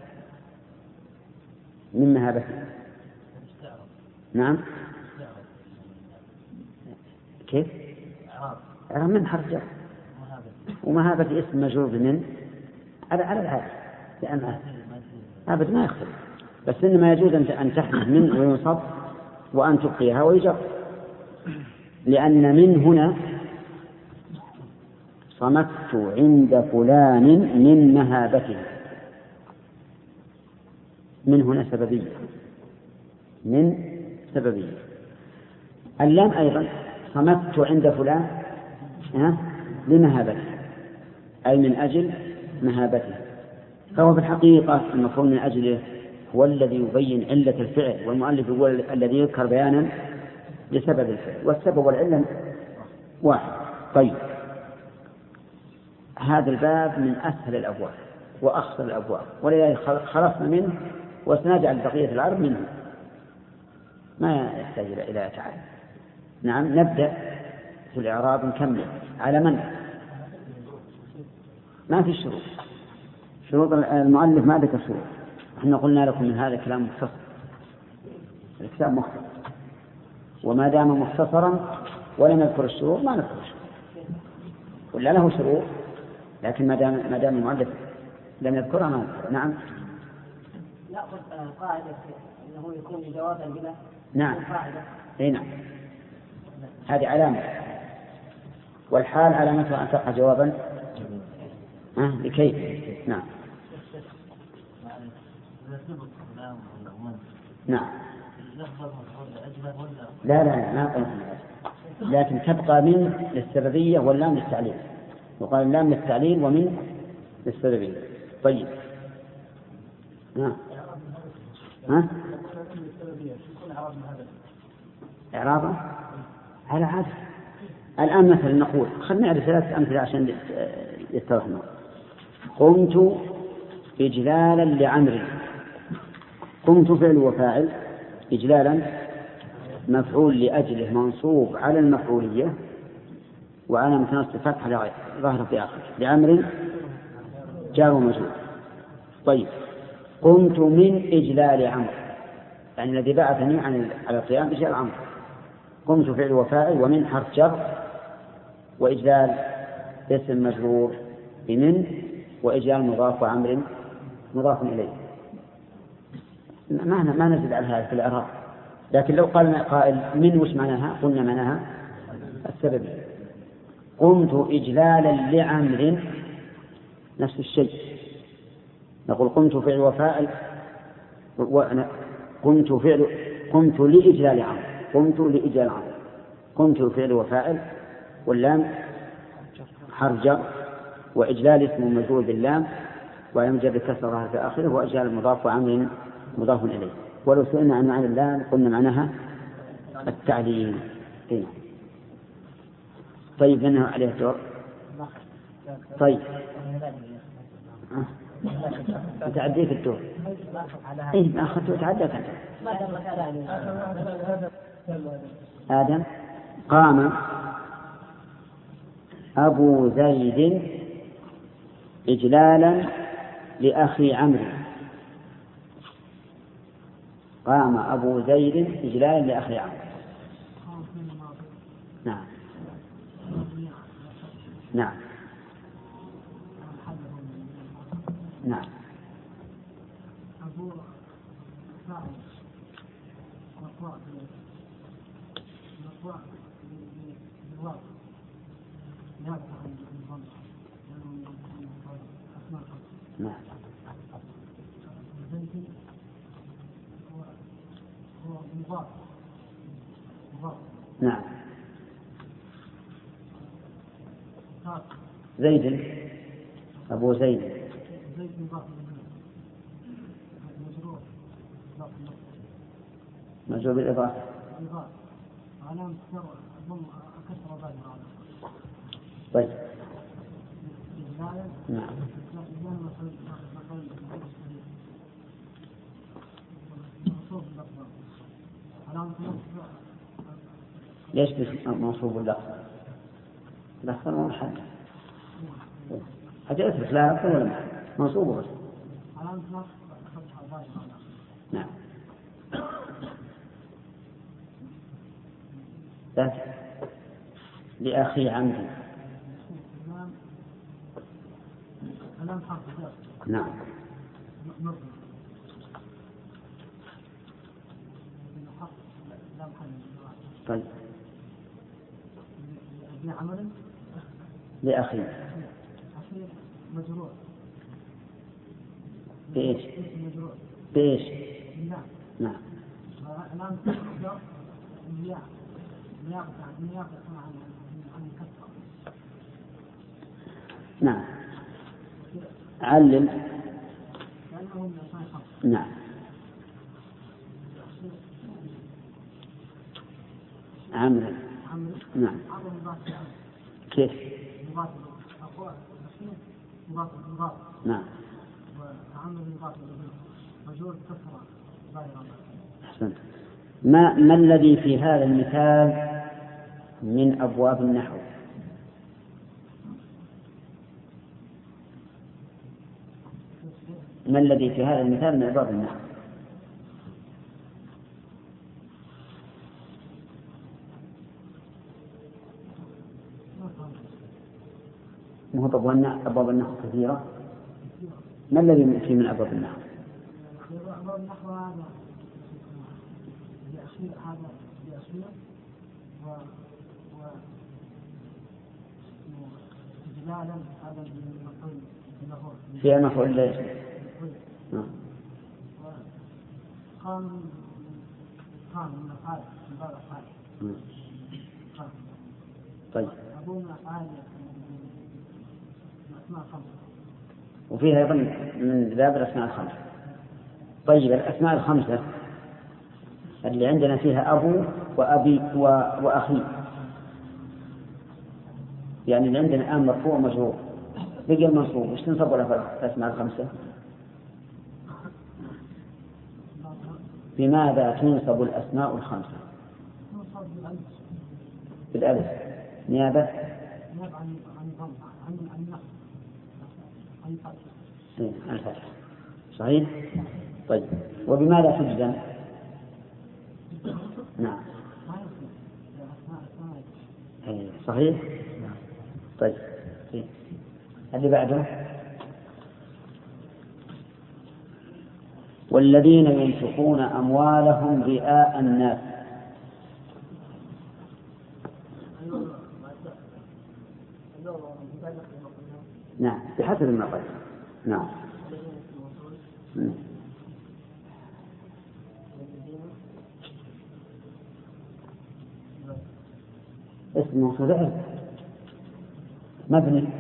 من مهابته. نعم، كيف؟ من حرف جر، ومهابة اسم مجرور من على العادة، لأن أبد ما يختلف، بس إنما يجوز أن تحدث من وينصب وأن تبقيها ويجر، لأن من هنا صمت عند فلان من مهابته، من هنا سببية، من سببية. اللام أيضا صمت عند فلان لمهابته، أي من أجل مهابته. فهو في الحقيقة المفعول من أجله هو الذي يبين علة الفعل، والمؤلف هو الذي يذكر بيانا لسبب الفعل، والسبب والعلة واحد. طيب، هذا الباب من أسهل الأبواب وأخصر الأبواب، ولذلك خلصنا منه وسنجعل بقية العرب منه، ما يحتاج إلى تعالى. نعم، نبدأ في الإعراب نكمل. على من؟ ما في شروط، شروط المؤلف ما ذكر شروط. احنا قلنا لكم من هذا كلام مختصر، الكتاب مختصر، وما دام مختصرا ولم يذكر الشروط ما نذكر الشروط، ولا له شروط، لكن ما دام المؤلف لم يذكرها ما نذكرها. نعم، نأخذ قاعدة أنه يكون جوابا بلا. نعم، أي نعم، هذه علامة، والحال علامتها أن تقع جوابا لكي. نعم، نعم، لا ما قلت، لكن تبقى من للسببية واللام للتعليل، وقال اللام للتعليل ومن للسببية. طيب، إعرابا على عادة. الآن مثلا نقول خلنا نعرف 3 أمثلة عشان يتضح لنا. قمت إجلالا لعمرو. قمت فعل وفاعل، إجلالا مفعول لأجله منصوب على المفعولية وعلامة نصب فتحة ظاهرة في آخر، لعمرو جار ومجرور. طيب، قمت من إجلال عمرو، يعني الذي بعثني على القيام إجلال عمرو. قمت فعل وفاعل ومن حرف جر، وإجلال اسم مجرور بمن، وإجلال مضاف وعمر مضاف إليه. ما نزل على هذا في الإعراب، لكن لو قال قائل من وش معناها؟ قلنا معناها السبب. قمت إجلالا لعمر نفس الشيء، نقول قمت فعل وفاعل قمت لإجلال عمرو، قمت لإجلال عمرو، قمت فعل وفاعل واللام حرف جر، وإجلال اسم مجرور باللام ويمجر بكسر ظاهر في آخره، وإجلال المضاف وعمر مضاف إليه. ولو سئلنا عن معنى اللام قلنا معناها التعليم. إيه. طيب لأنه عليه الدور. طيب تعديت الدور. إيه ما أخذته تعديت أنت. آدم قام أبو زيد إجلالا لأخي عمرو. قام أبو زيد إجلالا لأخي عمرو. نعم نعم نعم. نعم. زيد أبو زيد مجرور بالإضافة. طيب نعم. ليش منصوب اللفظ؟ لفظ محل حتى يثبت لا لفظ ولا محل منصوب بس. نعم. لأخي عمرو. نعم. طيب لأخي بإيش؟ بإيش؟ نعم. نعم. علم. نعم. عمرو. نعم. كيف؟ نعم. أحسنت. ما الذي في هذا المثال من أبواب النحو؟ ما الذي في هذا المثال من أبواب النحو؟ ما هو أبواب النحو كثيرة. ما الذي فيه من أبواب النحو؟ أبواب النحو هذا بأخير هذا بأخير وإجلالا هذا المفعول فيها مفعول ليش؟ قام من أفعال من باب أفعال. طيب. أبونا أفعال الأسماء الخمسة. وفيها أيضا من باب الأسماء الخمسة. طيب الأسماء الخمسة اللي عندنا فيها أبو وأبي وأخي، يعني اللي عندنا الآن مرفوع ومجرور بقي المنصوب، وش تنصب له في الأسماء الخمسة؟ بماذا تنصب الأسماء الخمسة؟ بالألف نيابة عن الفتح. صحيح. طيب وبماذا تجزم؟ نعم صحيح. طيب اللي بعده والذين ينفقون أموالهم رئاء الناس. نعم بحسب المقال. نعم. اسم موصول مبني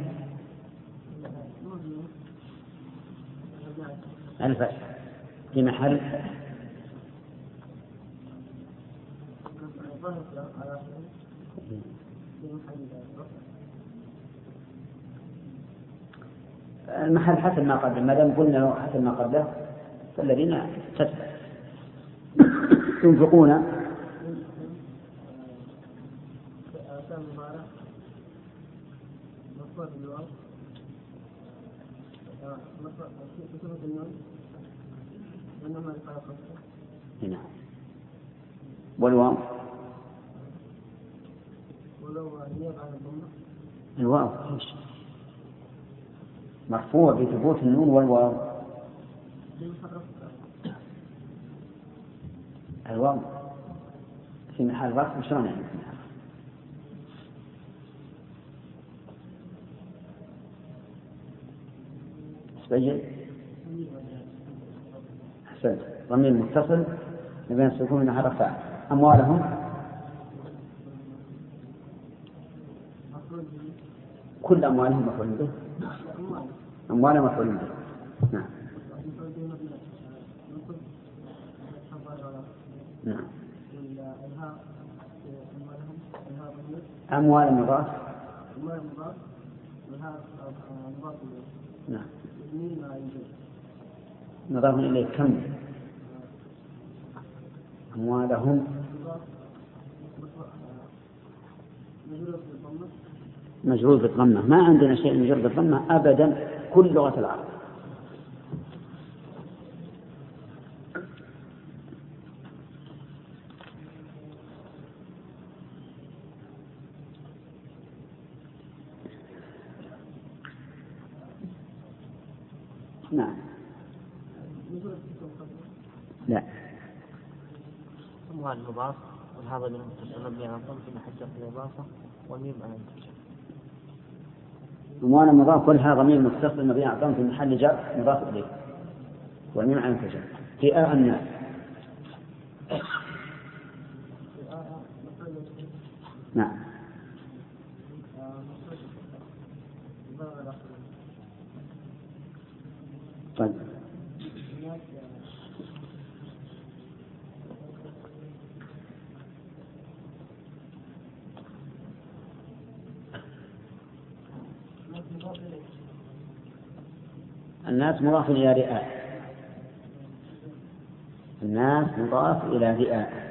الفتح في محل المحل حسب ما قبله، ما دام قلنا حسب ما قبله فالذين ينفقون هنا والواو الواو مرفوع بثبوت النون والواو. الواو في محل رفع شلون يعني؟ سبيل أحسنت. ضمير متصل بين السكون من رفع. أموالهم كل أموالهم مفعول به. أموالهم مفعول به. نعم. نعم. أموال مضاف. نعم. مضاف إليه كم؟ أموالهم مجرور بالضمة. ما عندنا شيء مجرور بالضمة أبدا، كل لغة العرب. نعم. لا. أموال مضاف والهذا من مبني على الضم في محل جر الإضافة والميم على الانتجار. أموال مضاف والها ضمير متصل مبني على الضم في محل جر مضاف إليه والميم على الانتجار. رئاء الناس. نعم. طيب. الناس مضاف إلى رئاء. الناس مضاف إلى رئاء.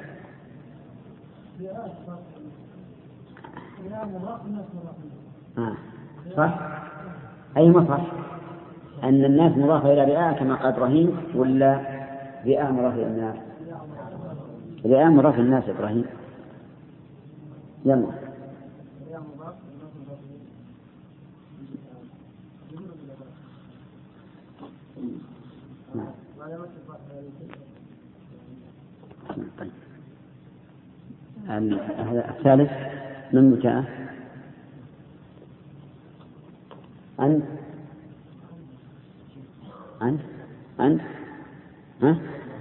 صح؟ أي مصح أن الناس مضافة إلى رئاء كما قال إبراهيم، ولا رئاء مضاف إلى الناس؟ رئاء مضاف إلى الناس إبراهيم. يلا. طيب. الثالث من متى؟ أنت ها؟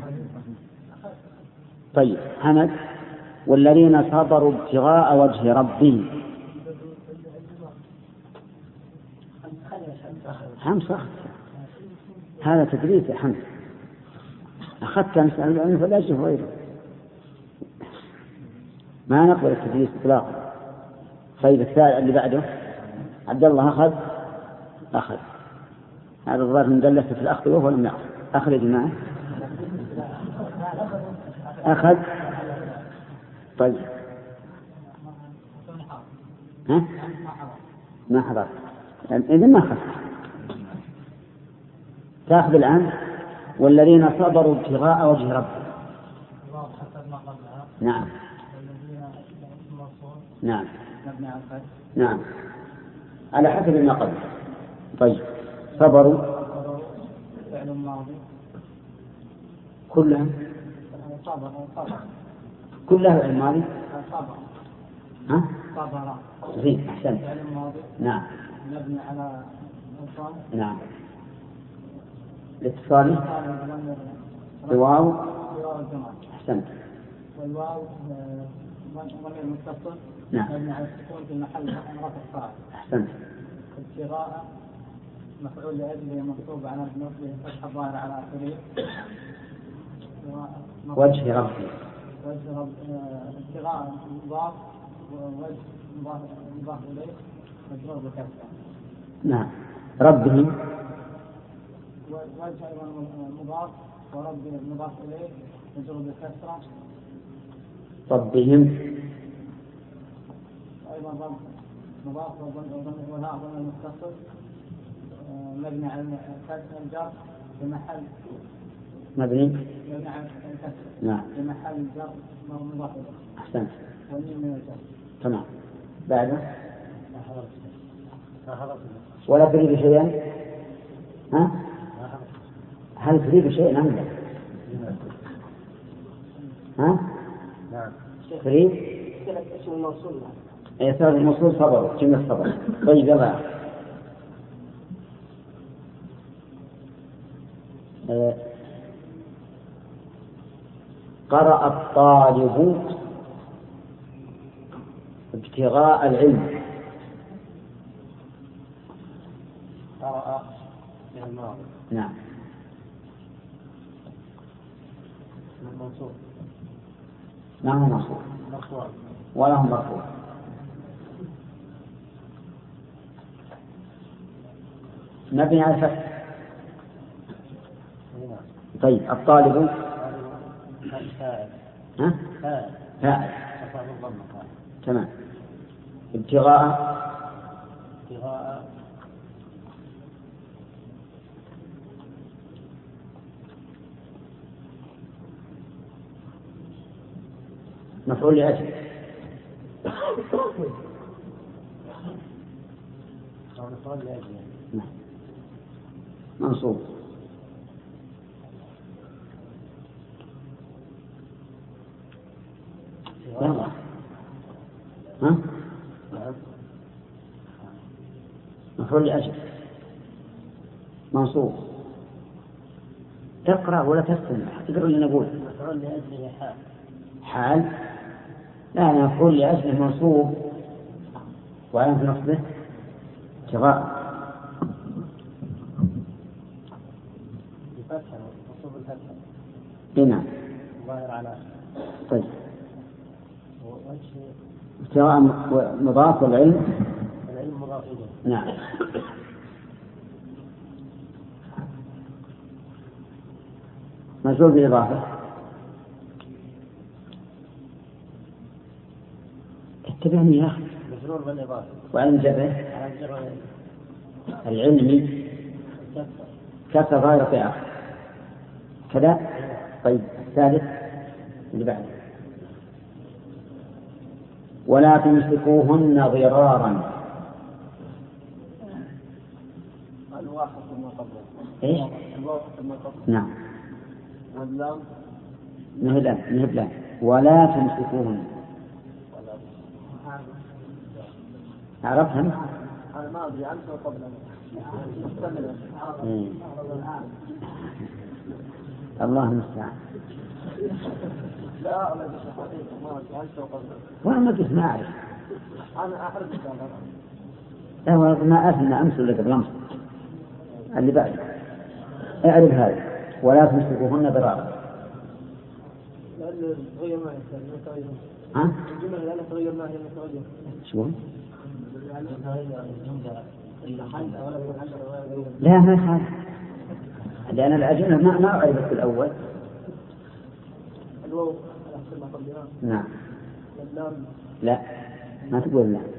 طيب. حمد. والذين صبروا ابتغاء وجه ربهم. حمد هذا تدريس يا حمد. أخذت مسألة عنه فلا شيء غيره. ما نقبل التدريس إطلاقا. طيب الثالث اللي بعده عبد الله أخذ. هذا الظاهر من دلته في الأخذ وهو لم يأخذ. أخذ يا جماعة. أخذ. طيب. ها؟ ما حضر. إذن ما أخذ. تأخذ الآن. والذين صبروا ابتغاء وجه ربهم. نعم. نعم. نعم. على حسب ما قبل. طيب. صبروا فعل ماضي كلها كلها فعل ماضي. ها؟ زين أحسنت. فعل ماضي. نعم. مبني على الضم. نعم. الاتصال بواو. أحسنت. والواو ضمير متصل. نعم. مبني على السكون في محل رفع فاعل. أحسنت. ابتغاء مفعول لأجله منصوب على نصبه فتح الظاهر على آخره. وجه ربي. ابتغاء مضاف ووجه مضاف إليه مجرور بكسرة. نعم. ربهم وجه أيضا مضاف ورب مضاف إليه مجرور بكسرة. ربهم أيضا رب مضاف ولا ضمن المتصل مبني على الجر في محل مبني على الكسر. نعم. في محل جر مضاف إليه. أحسنت. والميم من الجر. تمام. بعده ولا تريد شيئا؟ ها؟ هل تريد شيئا أم لا؟ ها؟ نعم. تريد؟ اسم الموصول. يسار الموصول صبر، جملة صبر. طيب يلا. قرأ الطالب ابتغاء العلم. قرأ في الماضي. نعم. منصوب. ما هو منصوب مرفوع ولا هو مرفوع. مبني على الفتح. طيب الطالب فاعل. ها؟ فاعل. تمام. ابتغاء مفعول لأجل. منصوب. يلا. ها؟ مفعول لأجل منصوب. تقرأ ولا تستمع؟ تقرأ اللي نقول. مفعول لأجله حال. لا، مفعول لأجله منصوب وعلامة نصبه ابتغاء. بفتحة منصوب الفتحة. نعم. ظاهر على. طيب. ابتغاء مضاف والعلم مضاف إليه. نعم. مجرور بالإضافة. اتبعني يا أخي. مجرور بالإضافة. وعلم جره العلمي كسر ظاهرة في آخر كذا. طيب الثالث اللي بعده ولا تمسكوهن ضرارا. الواحد ما قبله. ايش؟ الواحد ما قبله. نعم. واللام نهبلا ولا تمسكوهن. عرفتها؟ الماضي عنه قبله. الله المستعان. لا أنا عنه قبله. وأنا ما ما أعرف. أنا أعرف لا والله ما أعرف أن أمس ولا قبل أمس. اللي بعد أعرف هذا ولا تمسكوهن ضرارا. لأن تغير معي الكلمة. ها؟ الجملة لأنها تغير معي المتغير. شو؟ لا ما يخالف لأن الأجنة ما أعرفت في الأول. الواو نعم. واللام لا ما تقول لا.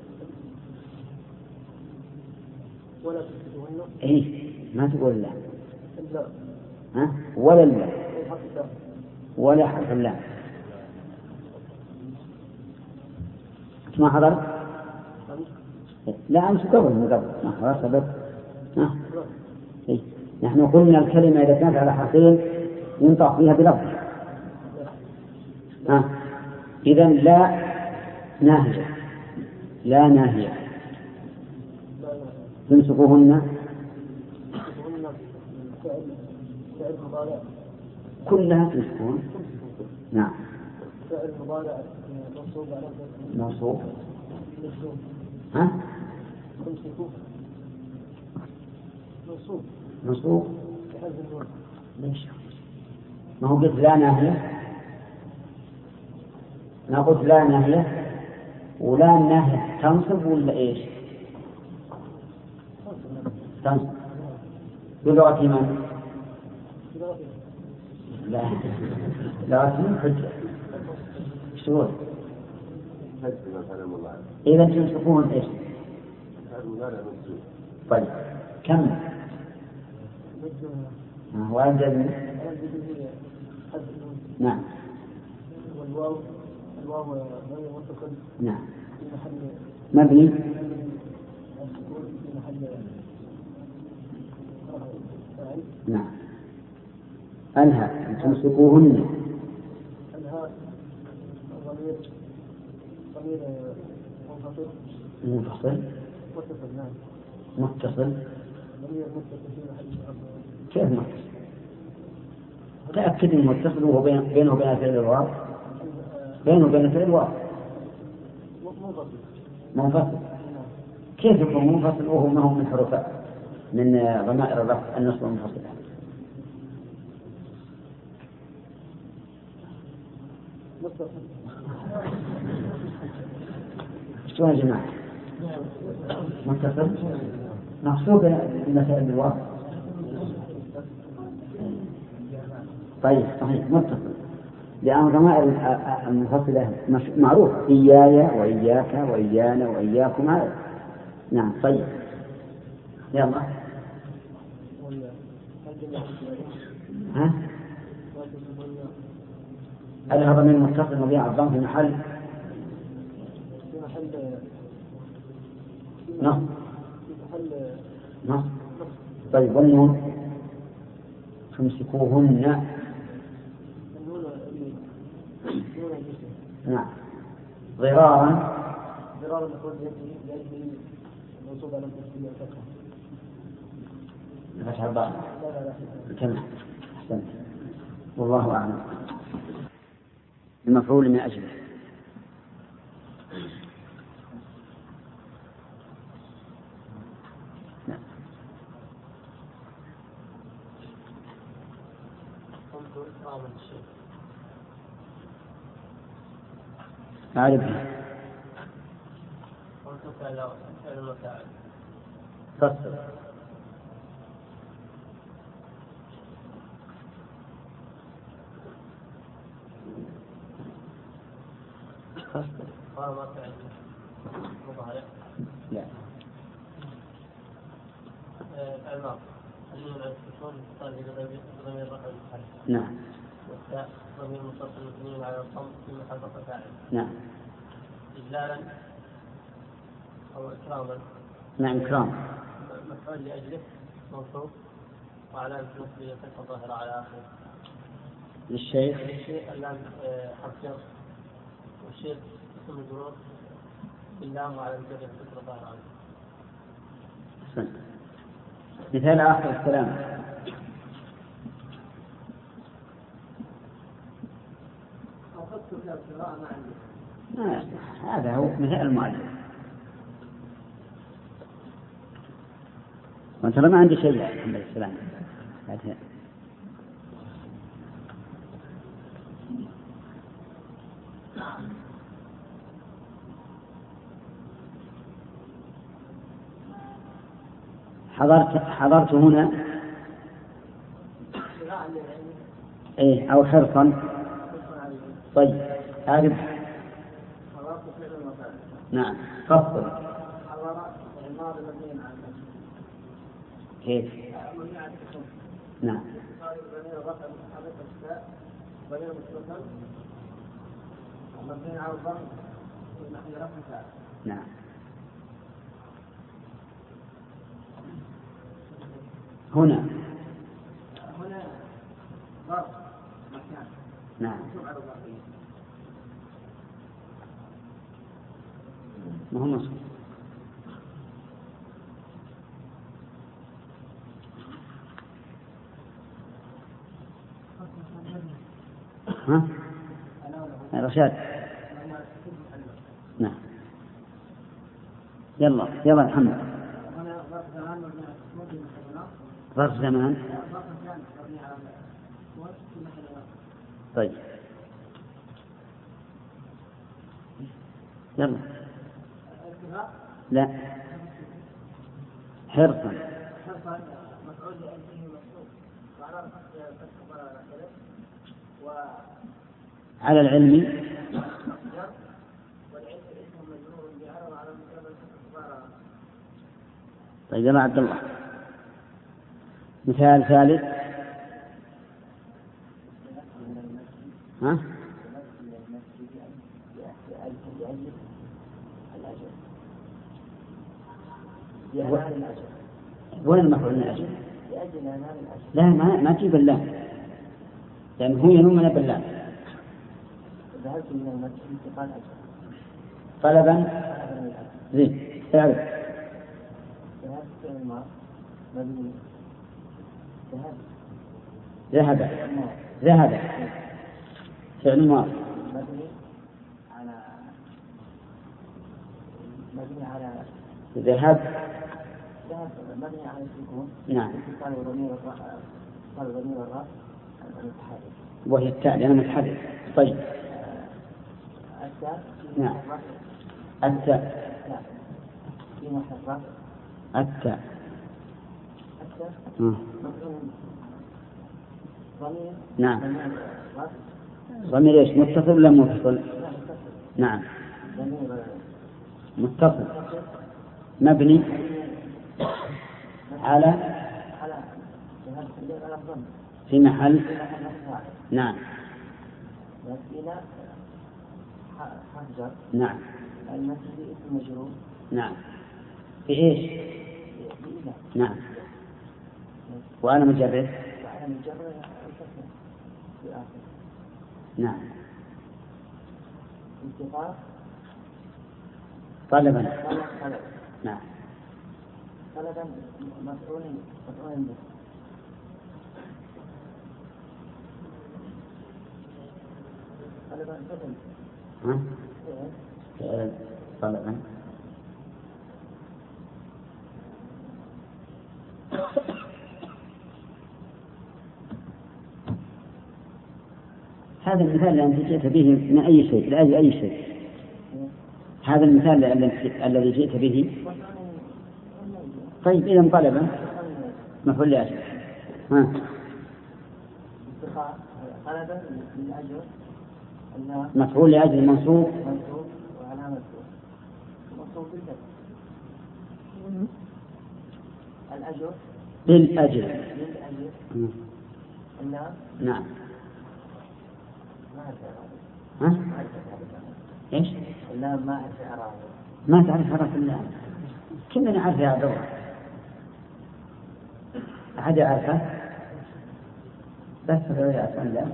ولا تمسكوهن. إيه ما تقول لا. لا. ها؟ ولا لا ولا حرف لا. ما حضرت؟ لا أمس قبل ما حضرت بس. إيه؟ نحن قلنا الكلمة إذا كانت على حرفين ينطق فيها بلفظ. إذن لا ناهية. لا ناهية. تمسكوهن كلها تمسكون. نعم. فعل مضارع منصوب. ها؟ منصوب. ليش؟ ما هو قلت لا ناهية. نقول لا ناهية، ولا الناهية تنصب ولا إيش؟ تنصب بلغة من؟ لا لغة حجة. شو إذا تنصفون إيش؟ طيب كم؟ وأنجز. نعم. والواو غير مستقل. نعم. في محل مبني. في محل نعم. أنهى تمسكوهن. الهاء ضمير منفصل. منفصل. متصل. نعم. متصل. ضمير متصل في محل. كيف متصل؟ تأكد أنه متصل وهو بينه وبين فعل الواو. بينه وبين فعل الواو منفصل. كيف يكون منفصل وهو ما هو من حروف من ضمائر الرفع النصب المنفصلة؟ شو يا جماعة؟ متصل مقصود بمسائل الواو. طيب صحيح متصل، لأن ضمائر المنفصلة معروف، إياي وإياك وإيانا وإياكم هذا. نعم. طيب يلا. ها؟ هذا ضمير متصل مبني الضم في محل نصب. طيب والنون تمسكوهن. نعم. ضرارا منصوب على التسمية فتح الضاد. تمام. أحسنت. والله أعلم. المفعول من أجله. أعرفها. فصل. لا. نعم. والتاء ضمير متصل مبني على الضم في محل رفع فاعل. نعم. إجلالا أو إكراما. نعم إكرام. مفعول لأجله منصوب وعلامة نصبه فتحة ظاهرة على آخره. للشيخ. اللام حرف جر، والشيخ اسم مجرور باللام وعلى الجر فتحة ظاهرة عليه. أحسنت. مثال آخر السلام. هذا هو مثال المؤلف. وانت ما عندي شيء الحمد لله السلام. حضرت هنا ايه او حرصا. طيب عارف. نعم. فصل. كيف؟ نعم. نعم. هنا نعم. ما هو مصر. ها؟ رشاد. نعم. يلا محمد. ظرف زمان. طيب يلا. لا، حرصا. مفعول لأجله مفعول وعلى فتح على كذا على العلم. والعلم اسم مجرور بعرض على مكان فتح. طيب يا عبد الله، مثال ثالث. ها؟ وين المفعول من أجل؟ لا، ما تجيب اللام، لأن هو ينوم من بالله. ذهبت من المسجد انتقال أجل طلبا زين تعرف. ذهبت إلى الماء مبني ذهب فعل ماضي مبني على ذهب مبني على السكون. نعم. قال ضمير الراء المتحرك وهي التاء لأنها متحرك. طيب. التاء. نعم. التاء في محل الراء. التاء. ضمير. نعم. ضمير ايش؟ متصل ولا منفصل؟ نعم. متصل مبني على في محل. نعم. نعم. المسجد اسم مجرور. نعم. في ايش؟ نعم. وأنا مجرد. نعم. انتقال طلبا. نعم. طلبا مفعول به. طلبا فعل طلبا. هذا المثال الذي أنت جئت به من أي شيء لأجل أي شيء. هذا المثال الذي جئت به. طيب إذا طلبا مفعول لأجل. مفعول لأجل منصوب وعلامة منصوب الأجر بالأجل. نعم. ايش؟ لا ما أعرف إعرابه. ما تعرف حرف اللام؟ كنا نعرف يا عبد الله. أحد يعرفه؟ بس لو يعرف اللام.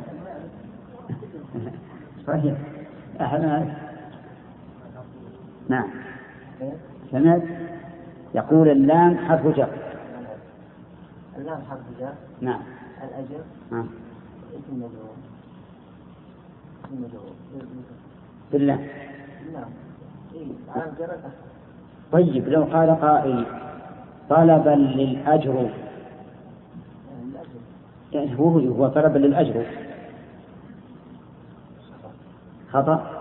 صحيح. أحد يعرف. نعم. سمعت يقول اللام حرف جر. اللام حرف جر. نعم. الأجر اسم مجرور. بالله. نعم. طيب لو قال قائل طلبا للأجر، يعني هو طلبا للأجر خطأ.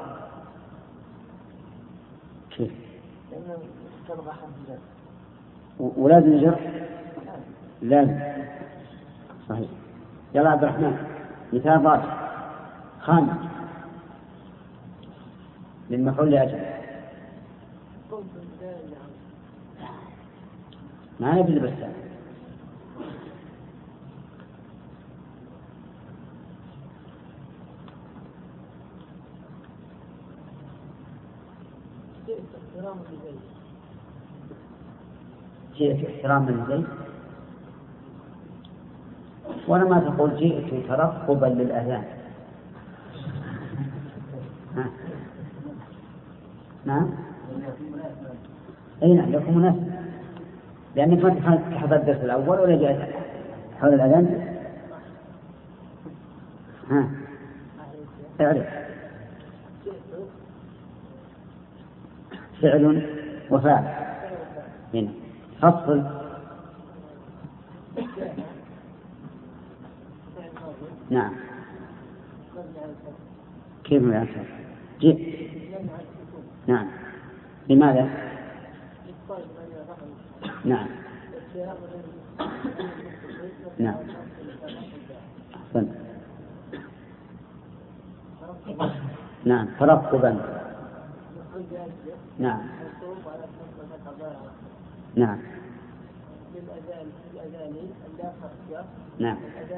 كيف؟ ولازم يجر. لازم. صحيح. يلا عبد الرحمن مثال ضابط خامس للمفعول لأجل. ما نبي بس جئت احتراما لزيد، وأنا ما تقول جئت ترقبا للأذان. نعم. أي نعم لكم مناسب، لأنك ما تحضر الدرس الأول ولا جاءت حول الأذان. اعرف فعل وفاعل هنا فصل. نعم. كيف ما يعرف؟ جئت نعم. لماذا؟ نعم. نعم. أحسن. نعم. ترقبا. نعم. نعم. نعم.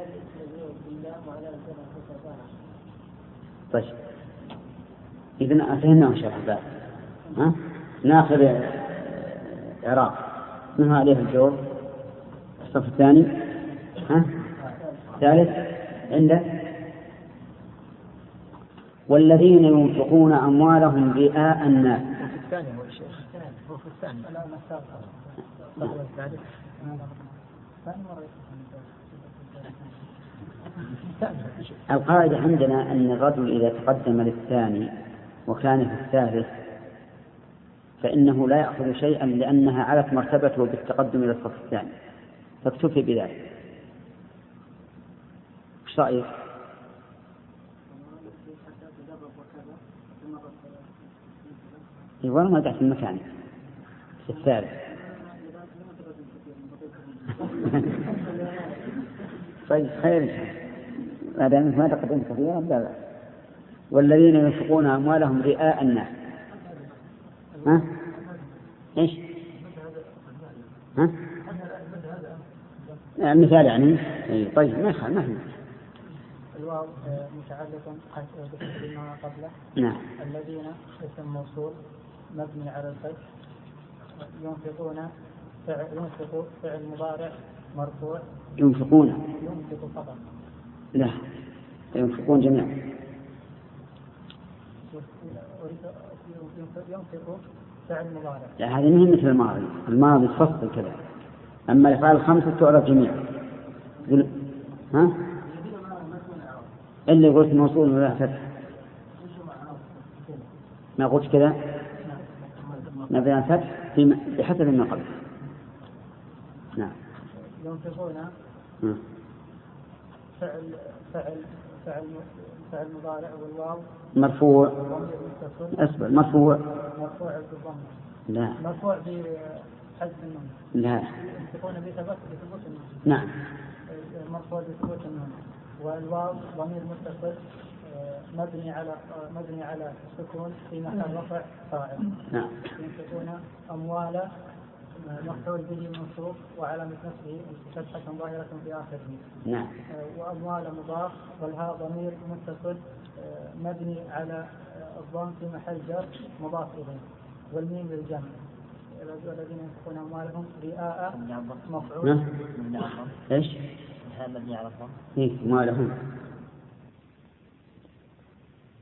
طيب إذن أفهمنا شرح الباب. ناخذ إعراب منها عليه الجواب. الصف الثاني ثالث عنده والذين ينفقون أموالهم رئاء الناس. القاعدة عندنا أن الرجل إذا تقدم للثاني وكان في الثالث فإنه لا يأخذ شيئا لأنها علت مرتبته بالتقدم إلى الصف الثاني فاكتفي بذلك. ايش رأيك؟ والله ما دعت المكان في الثالث. طيب خير هذا ما تقدم كثيرا لا. والذين ينفقون أموالهم رئاء الناس. إيش؟ مثال يعني. طيب ما يخالف ما في. الواو متعلق بما قبله. نعم. الذين اسم موصول مبني على الفتح. ينفقون فعل مضارع مرفوع. ينفقون. ينفق فقط. لا ينفقون جميعا. ينفق فعل مضارع. لا هذه مهمة مثل الماضي. الماضي تفصل كذا. أما الأفعال الخمسة تعرف جميعا. اللي قلت موصول ولا فتح ما قلت كذا نبي عن فتح بحسب ما قبل. نعم. ينفقون فعل مضارع والواو مرفوع. أصبر مرفوع بالضم. لا مرفوع بحذف النون. لا ينفقون بثبوت النون. نعم. مرفوع بثبوت النون. والواو ضمير متصل مبني على السكون في محل رفع فاعل. نعم. ينفقون أموال مفعول به منصوب وعلامة نصبه فتحة ظاهرة في آخره. نعم. وأموال مضاف والهاء ضمير متصل مبني على الضم في محل جر مضاف إليه والميم للجمع. الذين ينفقون أموالهم رئاء مفعول. ايش؟ مبني على الضم. أموالهم